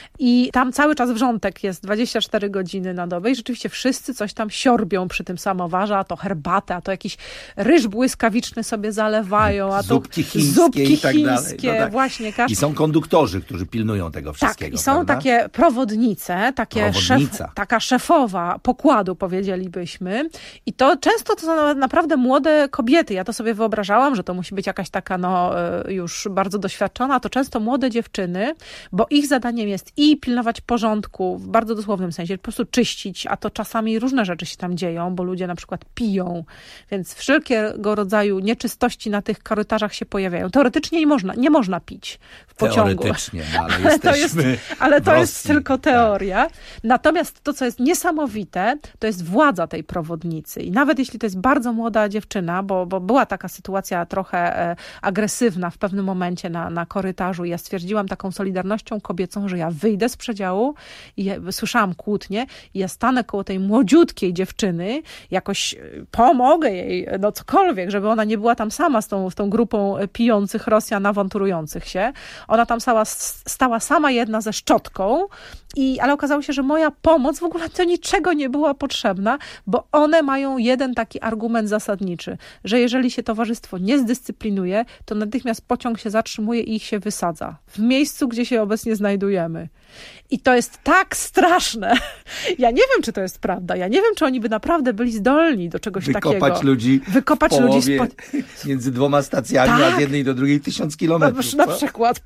i tam cały czas wrzątek jest dwadzieścia cztery godziny na dobę i rzeczywiście wszyscy coś tam siorbią przy tym samowarze, a to herbatę, a to jakiś ryż błyskawiczny sobie zalewają, a to zupki chińskie zupki i tak chińskie, dalej. No tak. właśnie. Kasz... I są konduktorzy, którzy pilnują tego wszystkiego. Tak, i są prawda? takie prowodnice, takie szef, Przewodnica. taka szefowa pokładu, powiedzielibyśmy. I to często to są naprawdę młode kobiety. Ja to sobie wyobrażałam, że to musi być jakaś taka no, już bardzo doświadczona. To często młode dziewczyny, bo ich zadaniem jest i pilnować porządku, w bardzo dosłownym sensie, po prostu czyścić, a to czasami różne rzeczy się tam dzieją, bo ludzie na przykład piją, więc wszelkiego rodzaju nieczystości na tych korytarzach się pojawiają. Teoretycznie nie można, nie można pić w pociągu. Teoretycznie, no, ale, ale to jest, ale to jest tylko teoria. Tak. Natomiast to, co jest niesamowite, to jest władza tej przewodnicy. I nawet jeśli to jest bardzo młoda dziewczyna, bo, bo była taka sytuacja trochę e, agresywna w pewnym momencie na, na korytarzu i ja stwierdziłam taką solidarnością kobiecą, że ja wyjdę z przedziału i ja, słyszałam kłótnię i ja stanę koło tej młodziutkiej dziewczyny, jakoś pomogę jej, no cokolwiek, żeby ona nie była tam sama z tą, z tą grupą pijących Rosjan awanturujących się. Ona tam stała, stała sama jedna ze szczotką, i, ale okazało się, że moja pomoc w ogóle do niczego nie była potrzebna, bo one mają jeden taki argument zasadniczy, że jeżeli się towarzystwo nie zdyscyplinuje, to natychmiast pociąg się zatrzymuje i ich się wysadza. W miejscu, gdzie się obecnie znajdujemy. I to jest tak straszne. Ja nie wiem, czy to jest prawda. Ja nie wiem, czy oni by naprawdę byli zdolni do czegoś Wykopać takiego. Ludzi Wykopać w ludzi spod... między dwoma stacjami, tak. a z jednej do drugiej tysiąc kilometrów. Na przykład.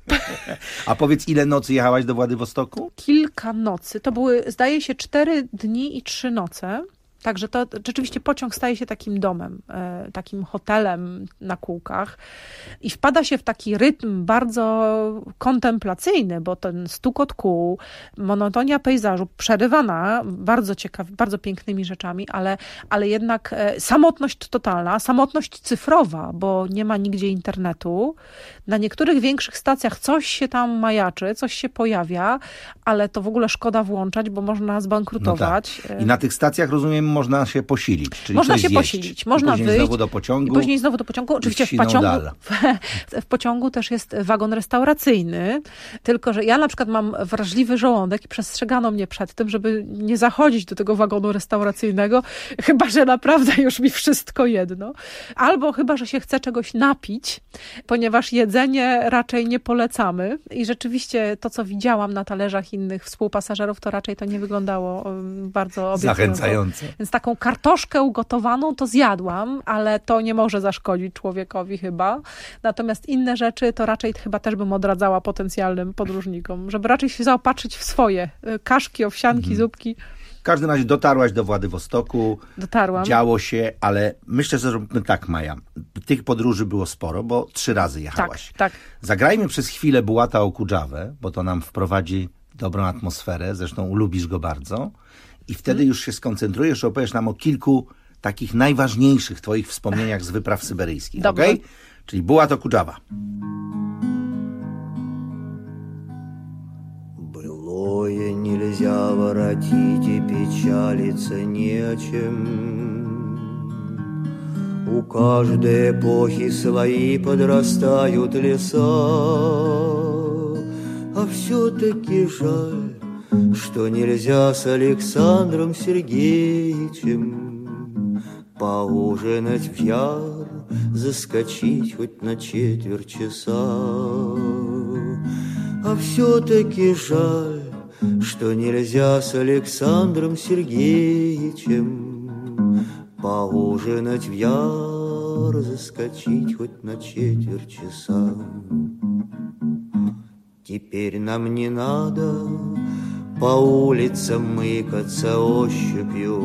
A powiedz, ile nocy jechałaś do Władywostoku? Kilka nocy. To były, zdaje się, cztery dni i trzy noce. Także to rzeczywiście pociąg staje się takim domem, e, takim hotelem na kółkach i wpada się w taki rytm bardzo kontemplacyjny, bo ten stukot kół, monotonia pejzażu przerywana bardzo ciekaw, bardzo pięknymi rzeczami, ale, ale jednak e, samotność totalna, samotność cyfrowa, bo nie ma nigdzie internetu. Na niektórych większych stacjach coś się tam majaczy, coś się pojawia, ale to w ogóle szkoda włączać, bo można zbankrutować. No tak. I na tych stacjach, rozumiem, można się posilić, czyli można się zjeść. posilić, można później wyjść. znowu do pociągu. I później znowu do pociągu. Oczywiście w pociągu, w, w pociągu też jest wagon restauracyjny, tylko że ja na przykład mam wrażliwy żołądek i przestrzegano mnie przed tym, żeby nie zachodzić do tego wagonu restauracyjnego, chyba że naprawdę już mi wszystko jedno. Albo chyba, że się chce czegoś napić, ponieważ jedzenie raczej nie polecamy. I rzeczywiście to, co widziałam na talerzach innych współpasażerów, to raczej to nie wyglądało bardzo obiecująco. Zachęcająco. Więc taką kartoszkę ugotowaną to zjadłam, ale to nie może zaszkodzić człowiekowi chyba. Natomiast inne rzeczy to raczej chyba też bym odradzała potencjalnym podróżnikom, żeby raczej się zaopatrzyć w swoje kaszki, owsianki, mhm. zupki. W każdym razie dotarłaś do Władywostoku. Dotarłam. Działo się, ale myślę, że zrobimy tak, Maja. Tych podróży było sporo, bo trzy razy jechałaś. Tak, tak. Zagrajmy przez chwilę Bułata Okudżawę, bo to nam wprowadzi dobrą atmosferę. Zresztą ulubisz go bardzo. I wtedy hmm. już się skoncentrujesz i opowiesz nam o kilku takich najważniejszych twoich wspomnieniach z wypraw syberyjskich. Dobrze. Okay? Czyli Bułat Okudżawa. Былое нельзя воротить и печалиться не о чем. У каждой эпохи свои подрастают леса, а все-таки жаль, что нельзя с Александром Сергеевичем поужинать в яр, заскочить хоть на четверть часа. А все-таки жаль, что нельзя с Александром Сергеевичем поужинать в яр, заскочить хоть на четверть часа. Теперь нам не надо по улицам мыкаться ощупью.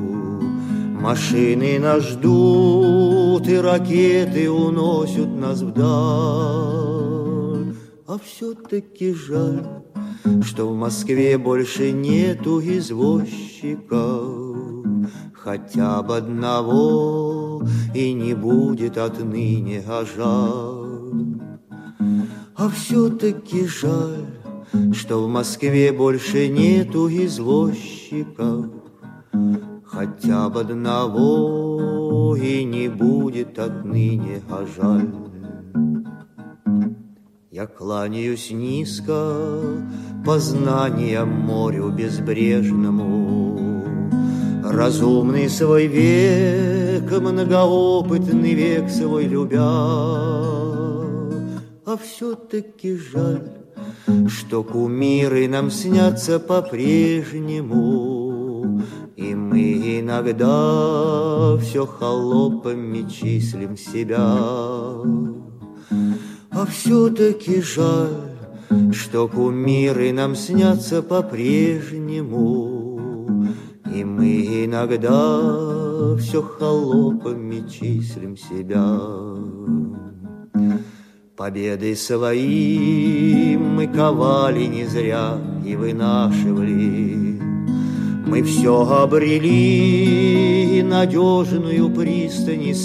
Машины нас ждут, и ракеты уносят нас вдаль. А все-таки жаль, что в Москве больше нету извозчиков, хотя бы одного, и не будет отныне, а жаль. А все-таки жаль, что в Москве больше нету извозчиков, хотя бы одного, и не будет отныне, а жаль. Я кланяюсь низко познаниям морю безбрежному, Разумный свой век, многоопытный век свой любя. А все-таки жаль, что кумиры нам снятся по-прежнему, и мы иногда все холопами числим себя. А все-таки жаль, что кумиры нам снятся по-прежнему, и мы иногда все холопами числим себя. Победы свои мы ковали не зря и вынашивали. Мы все обрели, надежную пристань и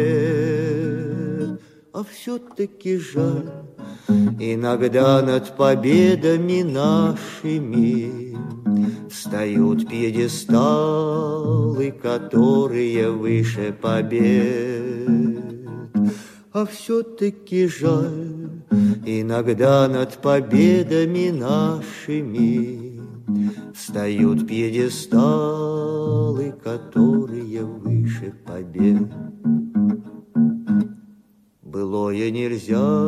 свет. А все-таки жаль, иногда над победами нашими встают пьедесталы, которые выше побед. А все-таки жаль, иногда над победами нашими встают пьедесталы, которые выше побед. Былое нельзя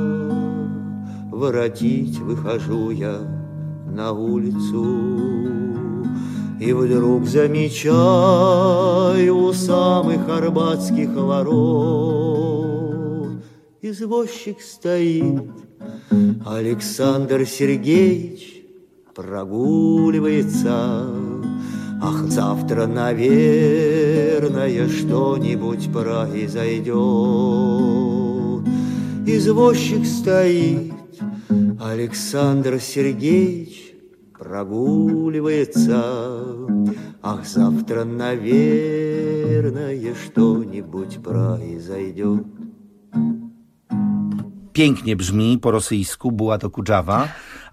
воротить, выхожу я на улицу, и вдруг замечаю у самых арбатских ворот извозчик стоит, Александр Сергеевич прогуливается. Ах, завтра, наверное, что-нибудь произойдет. Извозчик стоит, Александр Сергеевич прогуливается. Ах, завтра, наверное, что-нибудь произойдет. Pięknie brzmi po rosyjsku Bułat Okudżawa,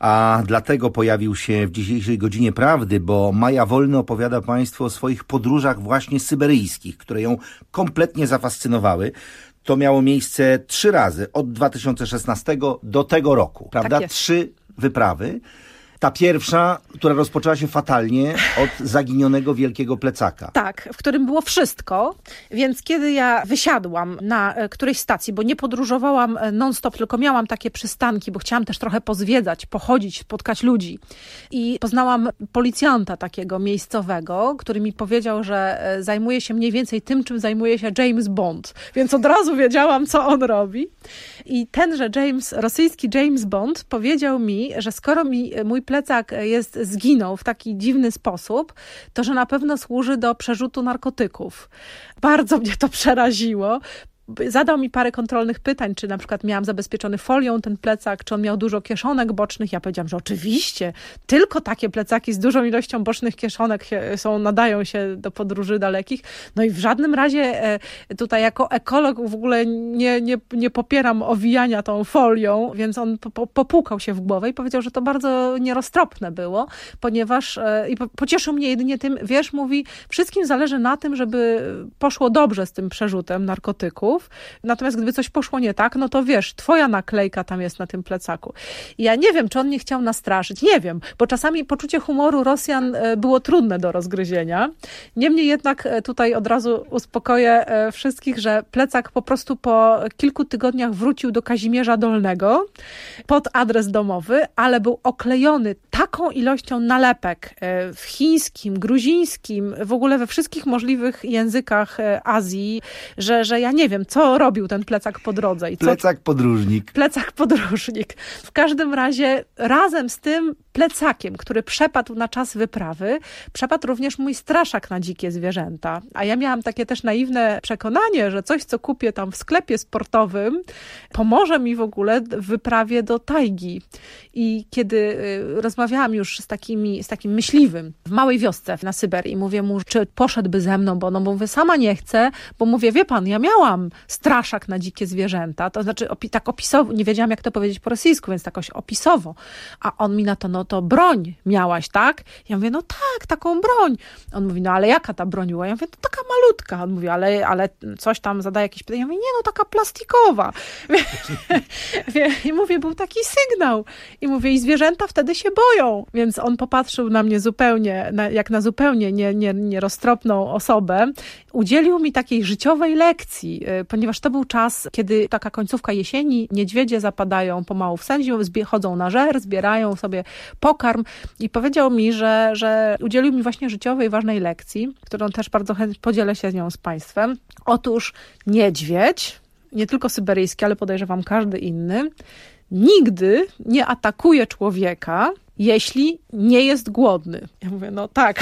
a dlatego pojawił się w dzisiejszej Godzinie Prawdy, bo Maja Wolny opowiada Państwu o swoich podróżach właśnie syberyjskich, które ją kompletnie zafascynowały. To miało miejsce trzy razy od dwa tysiące szesnastego do tego roku, prawda? Tak jest. Trzy wyprawy. Ta pierwsza, która rozpoczęła się fatalnie od zaginionego wielkiego plecaka. Tak, w którym było wszystko, więc kiedy ja wysiadłam na którejś stacji, bo nie podróżowałam non-stop, tylko miałam takie przystanki, bo chciałam też trochę pozwiedzać, pochodzić, spotkać ludzi. I poznałam policjanta takiego miejscowego, który mi powiedział, że zajmuje się mniej więcej tym, czym zajmuje się James Bond. Więc od razu wiedziałam, co on robi. I tenże James, rosyjski James Bond powiedział mi, że skoro mi mój plecak jest, zginął w taki dziwny sposób, to że na pewno służy do przerzutu narkotyków. Bardzo mnie to przeraziło. Zadał mi parę kontrolnych pytań, czy na przykład miałam zabezpieczony folią ten plecak, czy on miał dużo kieszonek bocznych. Ja powiedziałam, że oczywiście, tylko takie plecaki z dużą ilością bocznych kieszonek są, nadają się do podróży dalekich. No i w żadnym razie tutaj jako ekolog w ogóle nie, nie, nie popieram owijania tą folią, więc on po, popukał się w głowę i powiedział, że to bardzo nieroztropne było, ponieważ i pocieszył mnie jedynie tym, wiesz, mówi, wszystkim zależy na tym, żeby poszło dobrze z tym przerzutem narkotyków. Natomiast gdyby coś poszło nie tak, no to wiesz, twoja naklejka tam jest na tym plecaku. I ja nie wiem, czy on mnie chciał nastraszyć. Nie wiem, bo czasami poczucie humoru Rosjan było trudne do rozgryzienia. Niemniej jednak tutaj od razu uspokoję wszystkich, że plecak po prostu po kilku tygodniach wrócił do Kazimierza Dolnego pod adres domowy, ale był oklejony taką ilością nalepek w chińskim, gruzińskim, w ogóle we wszystkich możliwych językach Azji, że, że ja nie wiem, co robił ten plecak po drodze. I co... Plecak podróżnik. Plecak podróżnik. W każdym razie razem z tym plecakiem, który przepadł na czas wyprawy, przepadł również mój straszak na dzikie zwierzęta. A ja miałam takie też naiwne przekonanie, że coś, co kupię tam w sklepie sportowym, pomoże mi w ogóle w wyprawie do tajgi. I kiedy rozmawiałam już z, takimi, z takim myśliwym w małej wiosce na Syberii, mówię mu, czy poszedłby ze mną, bo no mówię, sama nie chcę, bo mówię, wie pan, ja miałam straszak na dzikie zwierzęta, to znaczy opi- tak opisowo, nie wiedziałam jak to powiedzieć po rosyjsku, więc tak opisowo. A on mi na to, no to broń miałaś, tak? Ja mówię, no tak, taką broń. On mówi, no ale jaka ta broń była? Ja mówię, to taka malutka. On mówi, ale, ale coś tam zadaje jakieś pytanie. Ja mówię, nie, no taka plastikowa. I mówię, był taki sygnał. I mówię, i zwierzęta wtedy się boją. Więc on popatrzył na mnie zupełnie, na, jak na zupełnie nie, nie, nieroztropną osobę. Udzielił mi takiej życiowej lekcji, ponieważ to był czas, kiedy taka końcówka jesieni, niedźwiedzie zapadają pomału w sen, chodzą na żer, zbierają sobie pokarm i powiedział mi, że, że udzielił mi właśnie życiowej, ważnej lekcji, którą też bardzo chętnie podzielę się z nią z Państwem. Otóż niedźwiedź, nie tylko syberyjski, ale podejrzewam każdy inny, nigdy nie atakuje człowieka, jeśli nie jest głodny. Ja mówię, no tak,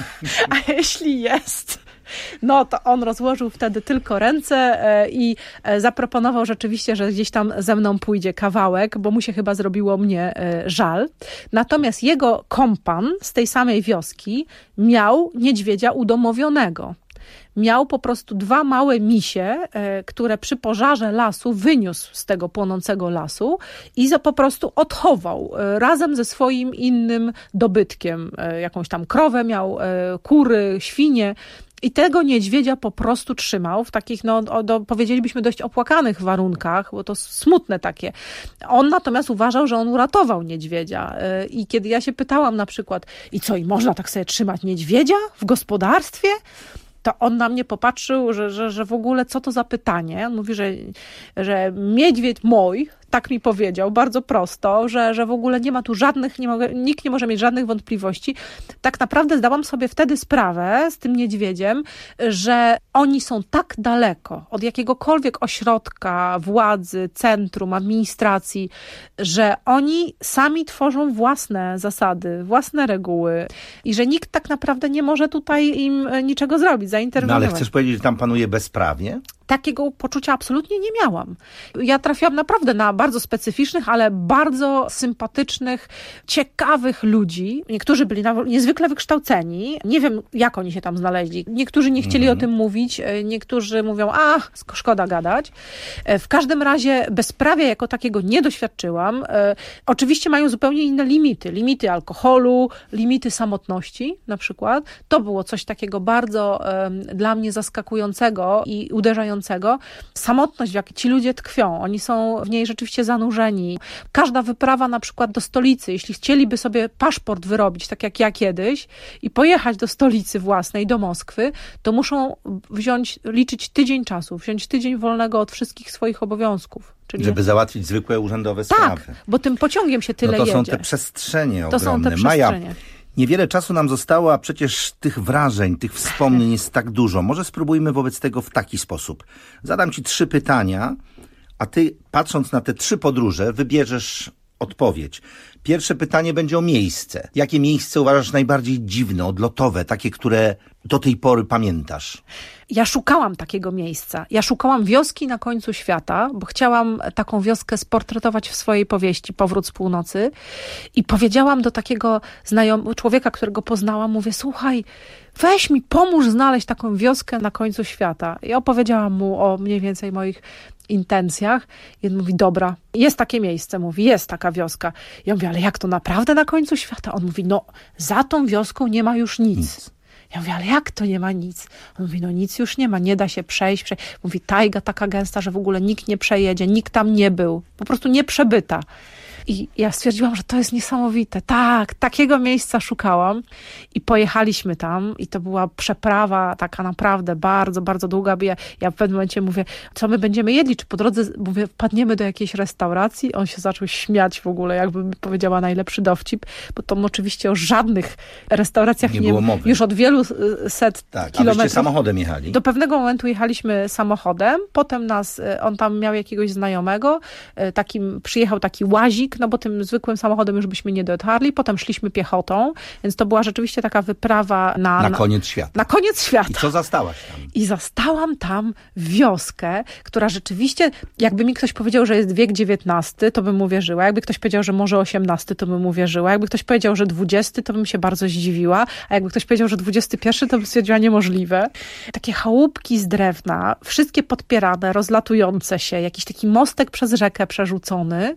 a jeśli jest... No to on rozłożył wtedy tylko ręce i zaproponował rzeczywiście, że gdzieś tam ze mną pójdzie kawałek, bo mu się chyba zrobiło mnie żal. Natomiast jego kompan z tej samej wioski miał niedźwiedzia udomowionego. Miał po prostu dwa małe misie, które przy pożarze lasu wyniósł z tego płonącego lasu i po prostu odchował razem ze swoim innym dobytkiem. Jakąś tam krowę miał, kury, świnie. I tego niedźwiedzia po prostu trzymał w takich, no, do, powiedzielibyśmy, dość opłakanych warunkach, bo to smutne takie. On natomiast uważał, że on uratował niedźwiedzia. I kiedy ja się pytałam na przykład, i co, i można tak sobie trzymać niedźwiedzia w gospodarstwie? To on na mnie popatrzył, że, że, że w ogóle co to za pytanie. On mówi, że, że niedźwiedź mój, tak mi powiedział, bardzo prosto, że, że w ogóle nie ma tu żadnych, nie mogę, nikt nie może mieć żadnych wątpliwości. Tak naprawdę zdałam sobie wtedy sprawę z tym niedźwiedziem, że oni są tak daleko od jakiegokolwiek ośrodka, władzy, centrum, administracji, że oni sami tworzą własne zasady, własne reguły i że nikt tak naprawdę nie może tutaj im niczego zrobić, zainterweniować. No ale chcesz powiedzieć, że tam panuje bezprawie? Takiego poczucia absolutnie nie miałam. Ja trafiłam naprawdę na bardzo specyficznych, ale bardzo sympatycznych, ciekawych ludzi. Niektórzy byli niezwykle wykształceni. Nie wiem, jak oni się tam znaleźli. Niektórzy nie chcieli mm. o tym mówić. Niektórzy mówią, a, szkoda gadać. W każdym razie bezprawia jako takiego nie doświadczyłam. Oczywiście mają zupełnie inne limity. Limity alkoholu, limity samotności na przykład. To było coś takiego bardzo um, dla mnie zaskakującego i uderzającego. Samotność, w jakiej ci ludzie tkwią. Oni są w niej rzeczywiście zanurzeni. Każda wyprawa na przykład do stolicy, jeśli chcieliby sobie paszport wyrobić, tak jak ja kiedyś, i pojechać do stolicy własnej, do Moskwy, to muszą wziąć, liczyć tydzień czasu, wziąć tydzień wolnego od wszystkich swoich obowiązków. Czyli... Żeby załatwić zwykłe urzędowe tak, sprawy. Bo tym pociągiem się tyle no to jedzie. są te przestrzenie to ogromne. Są te przestrzenie. Maja, niewiele czasu nam zostało, a przecież tych wrażeń, tych wspomnień jest tak dużo. Może spróbujmy wobec tego w taki sposób. Zadam ci trzy pytania, a ty, patrząc na te trzy podróże, wybierzesz odpowiedź. Pierwsze pytanie będzie o miejsce. Jakie miejsce uważasz najbardziej dziwne, odlotowe, takie, które do tej pory pamiętasz? Ja szukałam takiego miejsca. Ja szukałam wioski na końcu świata, bo chciałam taką wioskę sportretować w swojej powieści Powrót z północy. I powiedziałam do takiego znajomego człowieka, którego poznałam, mówię, słuchaj, weź mi, pomóż znaleźć taką wioskę na końcu świata. I opowiedziałam mu o mniej więcej moich intencjach. I on mówi, dobra, jest takie miejsce, mówi, jest taka wioska. Ja mówię, ale jak to naprawdę na końcu świata? On mówi, no za tą wioską nie ma już nic. nic. Ja mówię, ale jak to nie ma nic? On mówi, no nic już nie ma, nie da się przejść. przejść. Mówi, tajga taka gęsta, że w ogóle nikt nie przejedzie, nikt tam nie był. Po prostu nie przebyta. I ja stwierdziłam, że to jest niesamowite. Tak, takiego miejsca szukałam i pojechaliśmy tam i to była przeprawa taka naprawdę bardzo, bardzo długa. Ja, ja w pewnym momencie mówię, co my będziemy jedli? Czy po drodze, mówię, wpadniemy do jakiejś restauracji? On się zaczął śmiać w ogóle, jakbym powiedziała najlepszy dowcip, bo tam oczywiście o żadnych restauracjach nie, nie było mowy. Już od wielu set tak, kilometrów. A wyście samochodem jechali? Do pewnego momentu jechaliśmy samochodem, potem nas, on tam miał jakiegoś znajomego, takim, przyjechał taki łazik, Lublin, no bo tym zwykłym samochodem już byśmy nie dotarli, potem szliśmy piechotą, więc to była rzeczywiście taka wyprawa na... Na koniec świata. Na koniec świata. I co zastałaś tam? I zastałam tam wioskę, która rzeczywiście, jakby mi ktoś powiedział, że jest wiek dziewiętnasty, to bym mu wierzyła. Jakby ktoś powiedział, że może osiemnasty, to bym mu wierzyła. Jakby ktoś powiedział, że dwudziesty, to bym się bardzo zdziwiła. A jakby ktoś powiedział, że dwudziesty pierwszy, to bym stwierdziła niemożliwe. Takie chałupki z drewna, wszystkie podpierane, rozlatujące się, jakiś taki mostek przez rzekę przerzucony.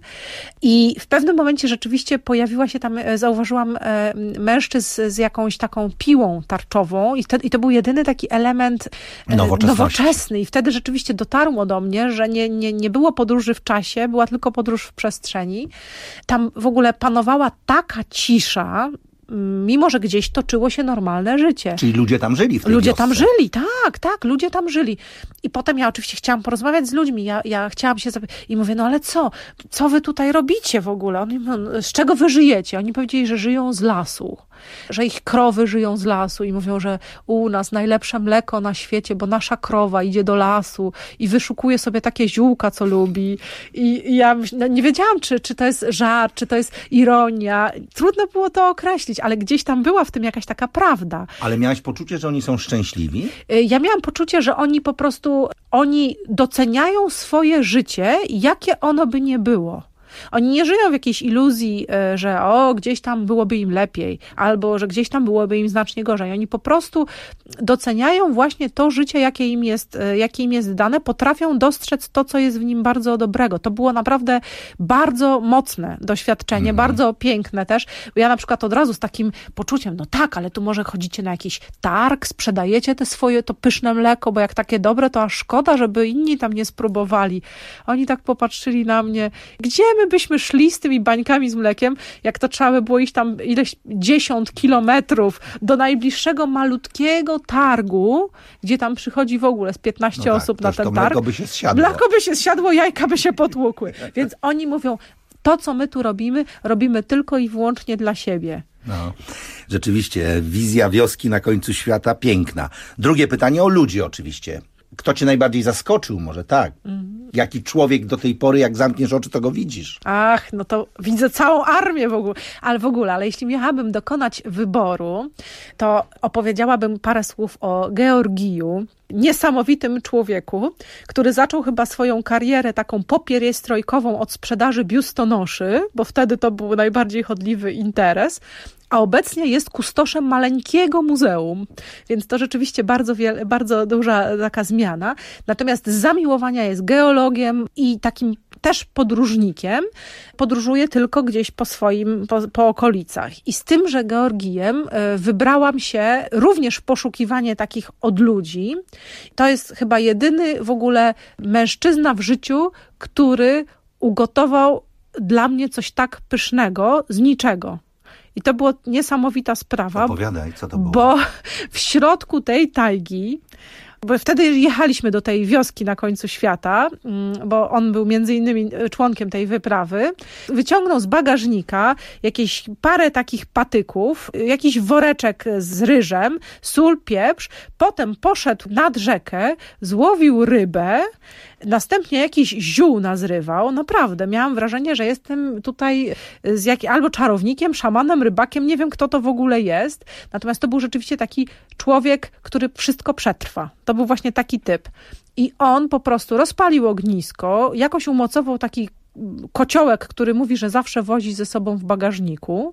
I w pewnym momencie rzeczywiście pojawiła się tam, zauważyłam mężczyzn z jakąś taką piłą tarczową i, wtedy, i to był jedyny taki element nowoczesny. I wtedy rzeczywiście dotarło do mnie, że nie, nie, nie było podróży w czasie, była tylko podróż w przestrzeni. Tam w ogóle panowała taka cisza, mimo że gdzieś toczyło się normalne życie. Czyli ludzie tam żyli w tej Ludzie wiosce. tam żyli, tak, tak, ludzie tam żyli. I potem ja oczywiście chciałam porozmawiać z ludźmi, ja, ja chciałam się zapytać i mówię, no ale co? Co wy tutaj robicie w ogóle? Oni mówią, z czego wy żyjecie? Oni powiedzieli, że żyją z lasu, że ich krowy żyją z lasu i mówią, że u nas najlepsze mleko na świecie, bo nasza krowa idzie do lasu i wyszukuje sobie takie ziółka, co lubi. I, i ja no, nie wiedziałam, czy, czy to jest żart, czy to jest ironia. Trudno było to określić, ale gdzieś tam była w tym jakaś taka prawda. Ale miałaś poczucie, że oni są szczęśliwi? Ja miałam poczucie, że oni po prostu, oni doceniają swoje życie, jakie ono by nie było. Oni nie żyją w jakiejś iluzji, że o, gdzieś tam byłoby im lepiej, albo że gdzieś tam byłoby im znacznie gorzej. Oni po prostu doceniają właśnie to życie, jakie im jest, jakie im jest dane, potrafią dostrzec to, co jest w nim bardzo dobrego. To było naprawdę bardzo mocne doświadczenie, mm. bardzo piękne też. Bo ja na przykład od razu z takim poczuciem, no tak, ale tu może chodzicie na jakiś targ, sprzedajecie te swoje, to pyszne mleko, bo jak takie dobre, to aż szkoda, żeby inni tam nie spróbowali. Oni tak popatrzyli na mnie, gdzie my byśmy szli z tymi bańkami z mlekiem, jak to trzeba by było iść tam ileś dziesiąt kilometrów do najbliższego malutkiego targu, gdzie tam przychodzi w ogóle z piętnaście no osób tak, na ten to targ. Mleko by się zsiadło. Mleko by się zsiadło, jajka by się potłukły. Więc oni mówią, to co my tu robimy, robimy tylko i wyłącznie dla siebie. No, rzeczywiście, wizja wioski na końcu świata piękna. Drugie pytanie o ludzi oczywiście. Kto cię najbardziej zaskoczył? Może tak. Mhm. Jaki człowiek do tej pory, jak zamkniesz oczy, to go widzisz? Ach, no to widzę całą armię w ogóle. Ale w ogóle, ale jeśli miałabym dokonać wyboru, to opowiedziałabym parę słów o Georgiju, niesamowitym człowieku, który zaczął chyba swoją karierę taką popieriestrojkową od sprzedaży biustonoszy, bo wtedy to był najbardziej chodliwy interes, a obecnie jest kustoszem maleńkiego muzeum, więc to rzeczywiście bardzo, wiele, bardzo duża taka zmiana. Natomiast z zamiłowania jest geologiem i takim też podróżnikiem, podróżuje tylko gdzieś po swoim, po, po okolicach. I z tymże Georgijem wybrałam się również w poszukiwanie takich odludzi. To jest chyba jedyny w ogóle mężczyzna w życiu, który ugotował dla mnie coś tak pysznego z niczego. I to była niesamowita sprawa. Opowiadaj, co to było? Bo w środku tej tajgi, bo wtedy jechaliśmy do tej wioski na końcu świata, bo on był między innymi członkiem tej wyprawy, wyciągnął z bagażnika jakieś parę takich patyków, jakiś woreczek z ryżem, sól, pieprz, potem poszedł nad rzekę, złowił rybę, następnie jakiś ziół nazrywał. Naprawdę, miałam wrażenie, że jestem tutaj z jak, albo czarownikiem, szamanem, rybakiem, nie wiem kto to w ogóle jest. Natomiast to był rzeczywiście taki człowiek, który wszystko przetrwa. To był właśnie taki typ. I on po prostu rozpalił ognisko, jakoś umocował taki kociołek, który mówi, że zawsze wozi ze sobą w bagażniku.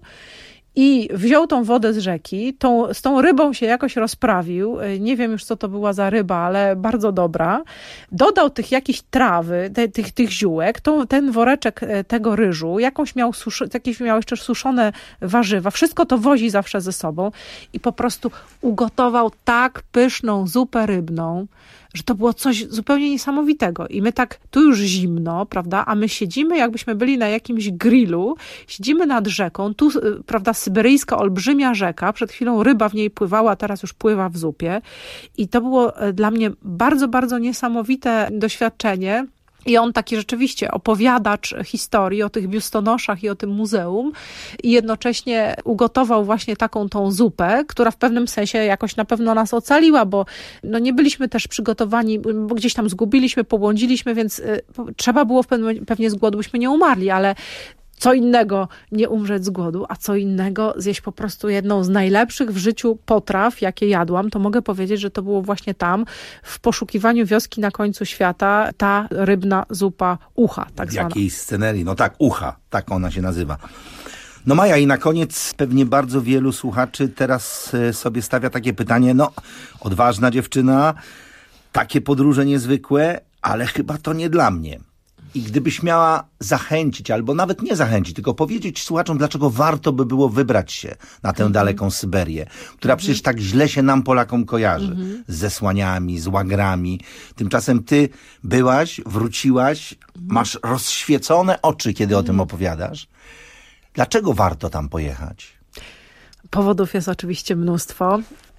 I wziął tą wodę z rzeki, tą, z tą rybą się jakoś rozprawił, nie wiem już co to była za ryba, ale bardzo dobra. Dodał tych jakichś trawy, te, tych, tych ziółek, tą, ten woreczek tego ryżu, jakąś miał, suszy, jakieś miał jeszcze suszone warzywa, wszystko to wozi zawsze ze sobą i po prostu ugotował tak pyszną zupę rybną, że to było coś zupełnie niesamowitego. I my tak, tu już zimno, prawda, a my siedzimy jakbyśmy byli na jakimś grillu, siedzimy nad rzeką, tu, prawda, syberyjska olbrzymia rzeka, przed chwilą ryba w niej pływała, teraz już pływa w zupie. I to było dla mnie bardzo, bardzo niesamowite doświadczenie. I on taki rzeczywiście opowiadacz historii o tych biustonoszach i o tym muzeum i jednocześnie ugotował właśnie taką tą zupę, która w pewnym sensie jakoś na pewno nas ocaliła, bo no nie byliśmy też przygotowani, bo gdzieś tam zgubiliśmy, pobłądziliśmy, więc y, trzeba było w pewnym, pewnie z głodu byśmy nie umarli, ale co innego nie umrzeć z głodu, a co innego zjeść po prostu jedną z najlepszych w życiu potraw, jakie jadłam, to mogę powiedzieć, że to było właśnie tam, w poszukiwaniu wioski na końcu świata, ta rybna zupa ucha, tak zwana. Jakiej scenerii? No tak, ucha, tak ona się nazywa. No Maja, i na koniec pewnie bardzo wielu słuchaczy teraz sobie stawia takie pytanie, no odważna dziewczyna, takie podróże niezwykłe, ale chyba to nie dla mnie. I gdybyś miała zachęcić, albo nawet nie zachęcić, tylko powiedzieć słuchaczom, dlaczego warto by było wybrać się na tę mm-hmm. daleką Syberię, która mm-hmm. przecież tak źle się nam Polakom kojarzy, mm-hmm. z zesłaniami, z łagrami. Tymczasem ty byłaś, wróciłaś, mm-hmm. masz rozświecone oczy, kiedy mm-hmm. o tym opowiadasz. Dlaczego warto tam pojechać? Powodów jest oczywiście mnóstwo,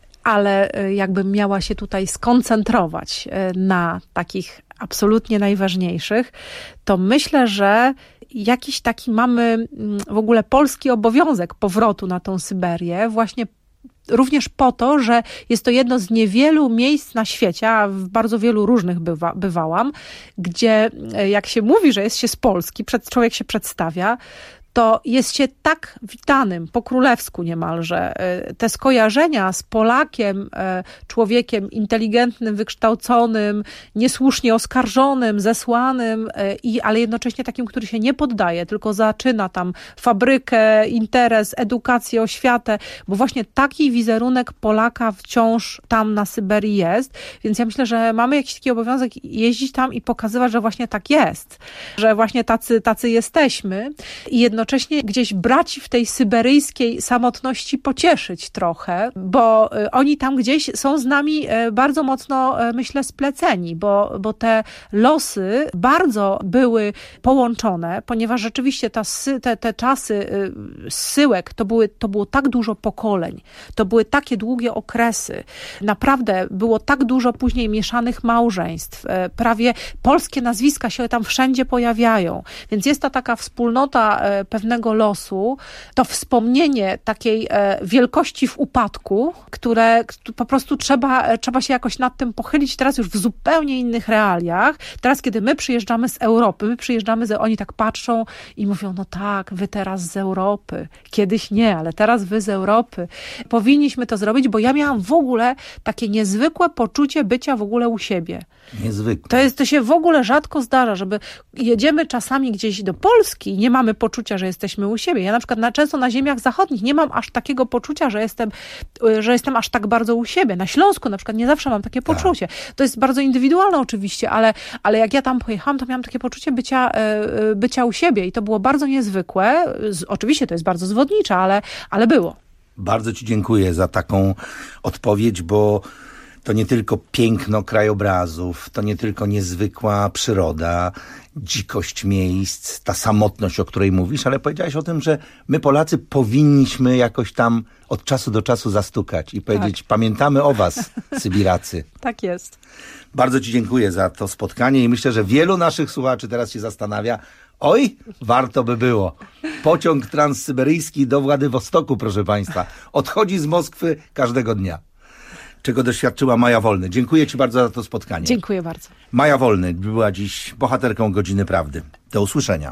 ale jakbym miała się tutaj skoncentrować na takich absolutnie najważniejszych, to myślę, że jakiś taki mamy w ogóle polski obowiązek powrotu na tą Syberię, właśnie również po to, że jest to jedno z niewielu miejsc na świecie, a w bardzo wielu różnych bywa, bywałam, gdzie jak się mówi, że jest się z Polski, przed, człowiek się przedstawia, to jest się tak witanym, po królewsku niemalże. Te skojarzenia z Polakiem, człowiekiem inteligentnym, wykształconym, niesłusznie oskarżonym, zesłanym, i, ale jednocześnie takim, który się nie poddaje, tylko zaczyna tam fabrykę, interes, edukację, oświatę, bo właśnie taki wizerunek Polaka wciąż tam na Syberii jest. Więc ja myślę, że mamy jakiś taki obowiązek jeździć tam i pokazywać, że właśnie tak jest, że właśnie tacy, tacy jesteśmy i jednocześnie jednocześnie gdzieś braci w tej syberyjskiej samotności pocieszyć trochę, bo oni tam gdzieś są z nami bardzo mocno, myślę, spleceni, bo, bo te losy bardzo były połączone, ponieważ rzeczywiście ta, te, te czasy zsyłek, to, były, to było tak dużo pokoleń, to były takie długie okresy, naprawdę było tak dużo później mieszanych małżeństw, prawie polskie nazwiska się tam wszędzie pojawiają, więc jest to taka wspólnota pewnego losu, to wspomnienie takiej wielkości w upadku, które po prostu trzeba, trzeba się jakoś nad tym pochylić teraz już w zupełnie innych realiach. Teraz, kiedy my przyjeżdżamy z Europy, my przyjeżdżamy, z, oni tak patrzą i mówią, no tak, wy teraz z Europy. Kiedyś nie, ale teraz wy z Europy. Powinniśmy to zrobić, bo ja miałam w ogóle takie niezwykłe poczucie bycia w ogóle u siebie. Niezwykle. To jest, to się w ogóle rzadko zdarza, żeby jedziemy czasami gdzieś do Polski i nie mamy poczucia, że jesteśmy u siebie. Ja na przykład na, często na ziemiach zachodnich nie mam aż takiego poczucia, że jestem, że jestem aż tak bardzo u siebie. Na Śląsku na przykład nie zawsze mam takie poczucie. To jest bardzo indywidualne oczywiście, ale, ale jak ja tam pojechałam, to miałam takie poczucie bycia, bycia u siebie i to było bardzo niezwykłe. Oczywiście to jest bardzo zwodnicze, ale, ale było. Bardzo ci dziękuję za taką odpowiedź, bo to nie tylko piękno krajobrazów, to nie tylko niezwykła przyroda, dzikość miejsc, ta samotność, o której mówisz, ale powiedziałaś o tym, że my Polacy powinniśmy jakoś tam od czasu do czasu zastukać i powiedzieć, tak. Pamiętamy o was, Sybiracy. Tak jest. Bardzo ci dziękuję za to spotkanie i myślę, że wielu naszych słuchaczy teraz się zastanawia, oj, warto by było. Pociąg transsyberyjski do Władywostoku, proszę państwa, odchodzi z Moskwy każdego dnia. Czego doświadczyła Maja Wolny. Dziękuję ci bardzo za to spotkanie. Dziękuję bardzo. Maja Wolny była dziś bohaterką Godziny Prawdy. Do usłyszenia.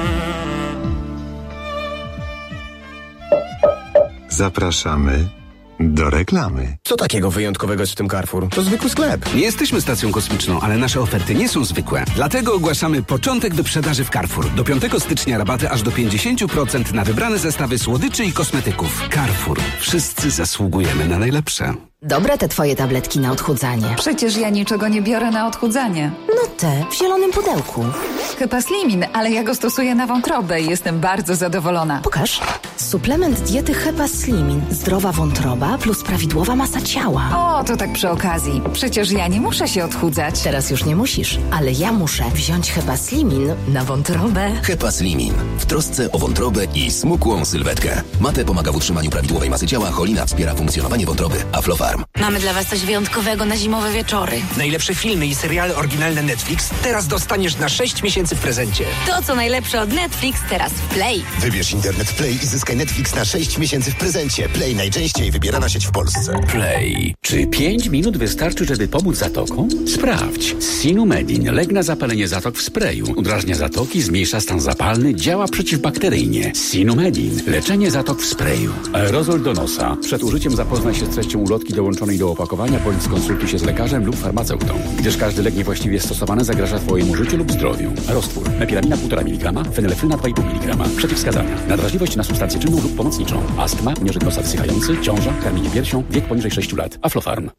Zapraszamy Do reklamy. Co takiego wyjątkowego jest w tym Carrefour? To zwykły sklep. Nie jesteśmy stacją kosmiczną, ale nasze oferty nie są zwykłe. Dlatego ogłaszamy początek wyprzedaży w Carrefour. Do piątego stycznia rabaty aż do pięćdziesiąt procent na wybrane zestawy słodyczy i kosmetyków. Carrefour. Wszyscy zasługujemy na najlepsze. Dobre te twoje tabletki na odchudzanie. Przecież ja niczego nie biorę na odchudzanie. No te, w zielonym pudełku. Chyba Slimin, ale ja go stosuję na wątrobę i jestem bardzo zadowolona. Pokaż. Suplement diety Hepa Slimin. Zdrowa wątroba plus prawidłowa masa ciała. O, to tak przy okazji. Przecież ja nie muszę się odchudzać. Teraz już nie musisz, ale ja muszę wziąć Hepa Slimin na wątrobę. Hepa Slimin. W trosce o wątrobę i smukłą sylwetkę. Mate pomaga w utrzymaniu prawidłowej masy ciała, cholina wspiera funkcjonowanie wątroby, a Flofarm. Mamy dla was coś wyjątkowego na zimowe wieczory. Najlepsze filmy i seriale oryginalne Netflix teraz dostaniesz na sześć miesięcy w prezencie. To, co najlepsze od Netflix, teraz w Play. Wybierz internet Play i zyskaj Netflix na sześć miesięcy w prezencie. Play najczęściej wybierana sieć w Polsce. Play. Czy pięć minut wystarczy, żeby pomóc zatokom? Sprawdź. Sinumedin. Lek na zapalenie zatok w sprayu. Udrażnia zatoki, zmniejsza stan zapalny, działa przeciwbakteryjnie. Sinumedin. Leczenie zatok w sprayu. Aerozol do nosa. Przed użyciem zapoznaj się z treścią ulotki dołączonej do opakowania, bądź skonsultuj się z lekarzem lub farmaceutą. Gdyż każdy lek niewłaściwie stosowany zagraża twojemu życiu lub zdrowiu. Roztwór. Mepiramina półtora miligrama, fenylefryna dwa i pół miligrama. Przeciwwskazania. Nadwrażliwość na substancję czynną lub pomocniczą. Astma, nieżyt nosa wysychający, ciąża, karmienie piersią, wiek poniżej sześciu lat. Aflofarm.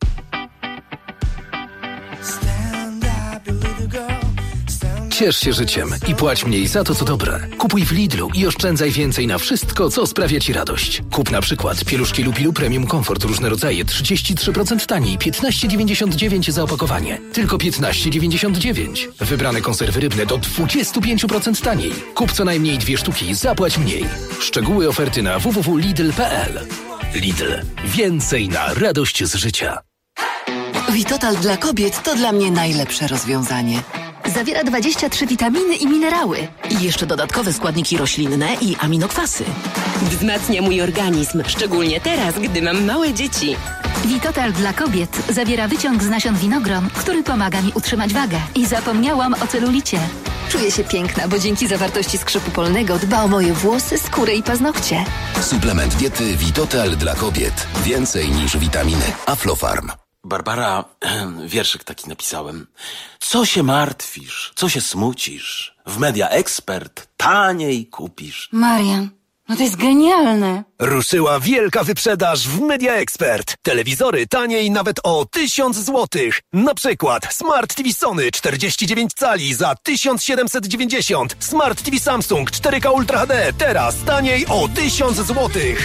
Ciesz się życiem i płać mniej za to, co dobre. Kupuj w Lidlu i oszczędzaj więcej na wszystko, co sprawia Ci radość. Kup na przykład pieluszki Lupilu Premium Comfort różne rodzaje trzydzieści trzy procent taniej, piętnaście dziewięćdziesiąt dziewięć za opakowanie. Tylko piętnaście dziewięćdziesiąt dziewięć. Wybrane konserwy rybne do dwadzieścia pięć procent taniej. Kup co najmniej dwie sztuki, zapłać mniej. Szczegóły oferty na w w w kropka lidl kropka p l. Lidl. Więcej na radość z życia. Vitotal dla kobiet to dla mnie najlepsze rozwiązanie. Zawiera dwadzieścia trzy witaminy i minerały. I jeszcze dodatkowe składniki roślinne i aminokwasy. Wzmacnia mój organizm, szczególnie teraz, gdy mam małe dzieci. Vitotal dla kobiet zawiera wyciąg z nasion winogron, który pomaga mi utrzymać wagę. I zapomniałam o celulicie. Czuję się piękna, bo dzięki zawartości skrzypu polnego dba o moje włosy, skórę i paznokcie. Suplement diety Vitotal dla kobiet. Więcej niż witaminy. Aflofarm. Barbara, wierszyk taki napisałem. Co się martwisz? Co się smucisz? W Media Expert taniej kupisz. Marian, no to jest genialne. Ruszyła wielka wyprzedaż w Media Expert. Telewizory taniej nawet o tysiąc złotych. Na przykład Smart T V Sony czterdzieści dziewięć cali za tysiąc siedemset dziewięćdziesiąt. Smart T V Samsung cztery K Ultra H D teraz taniej o tysiąc złotych.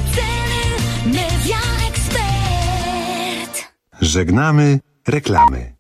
Żegnamy reklamy.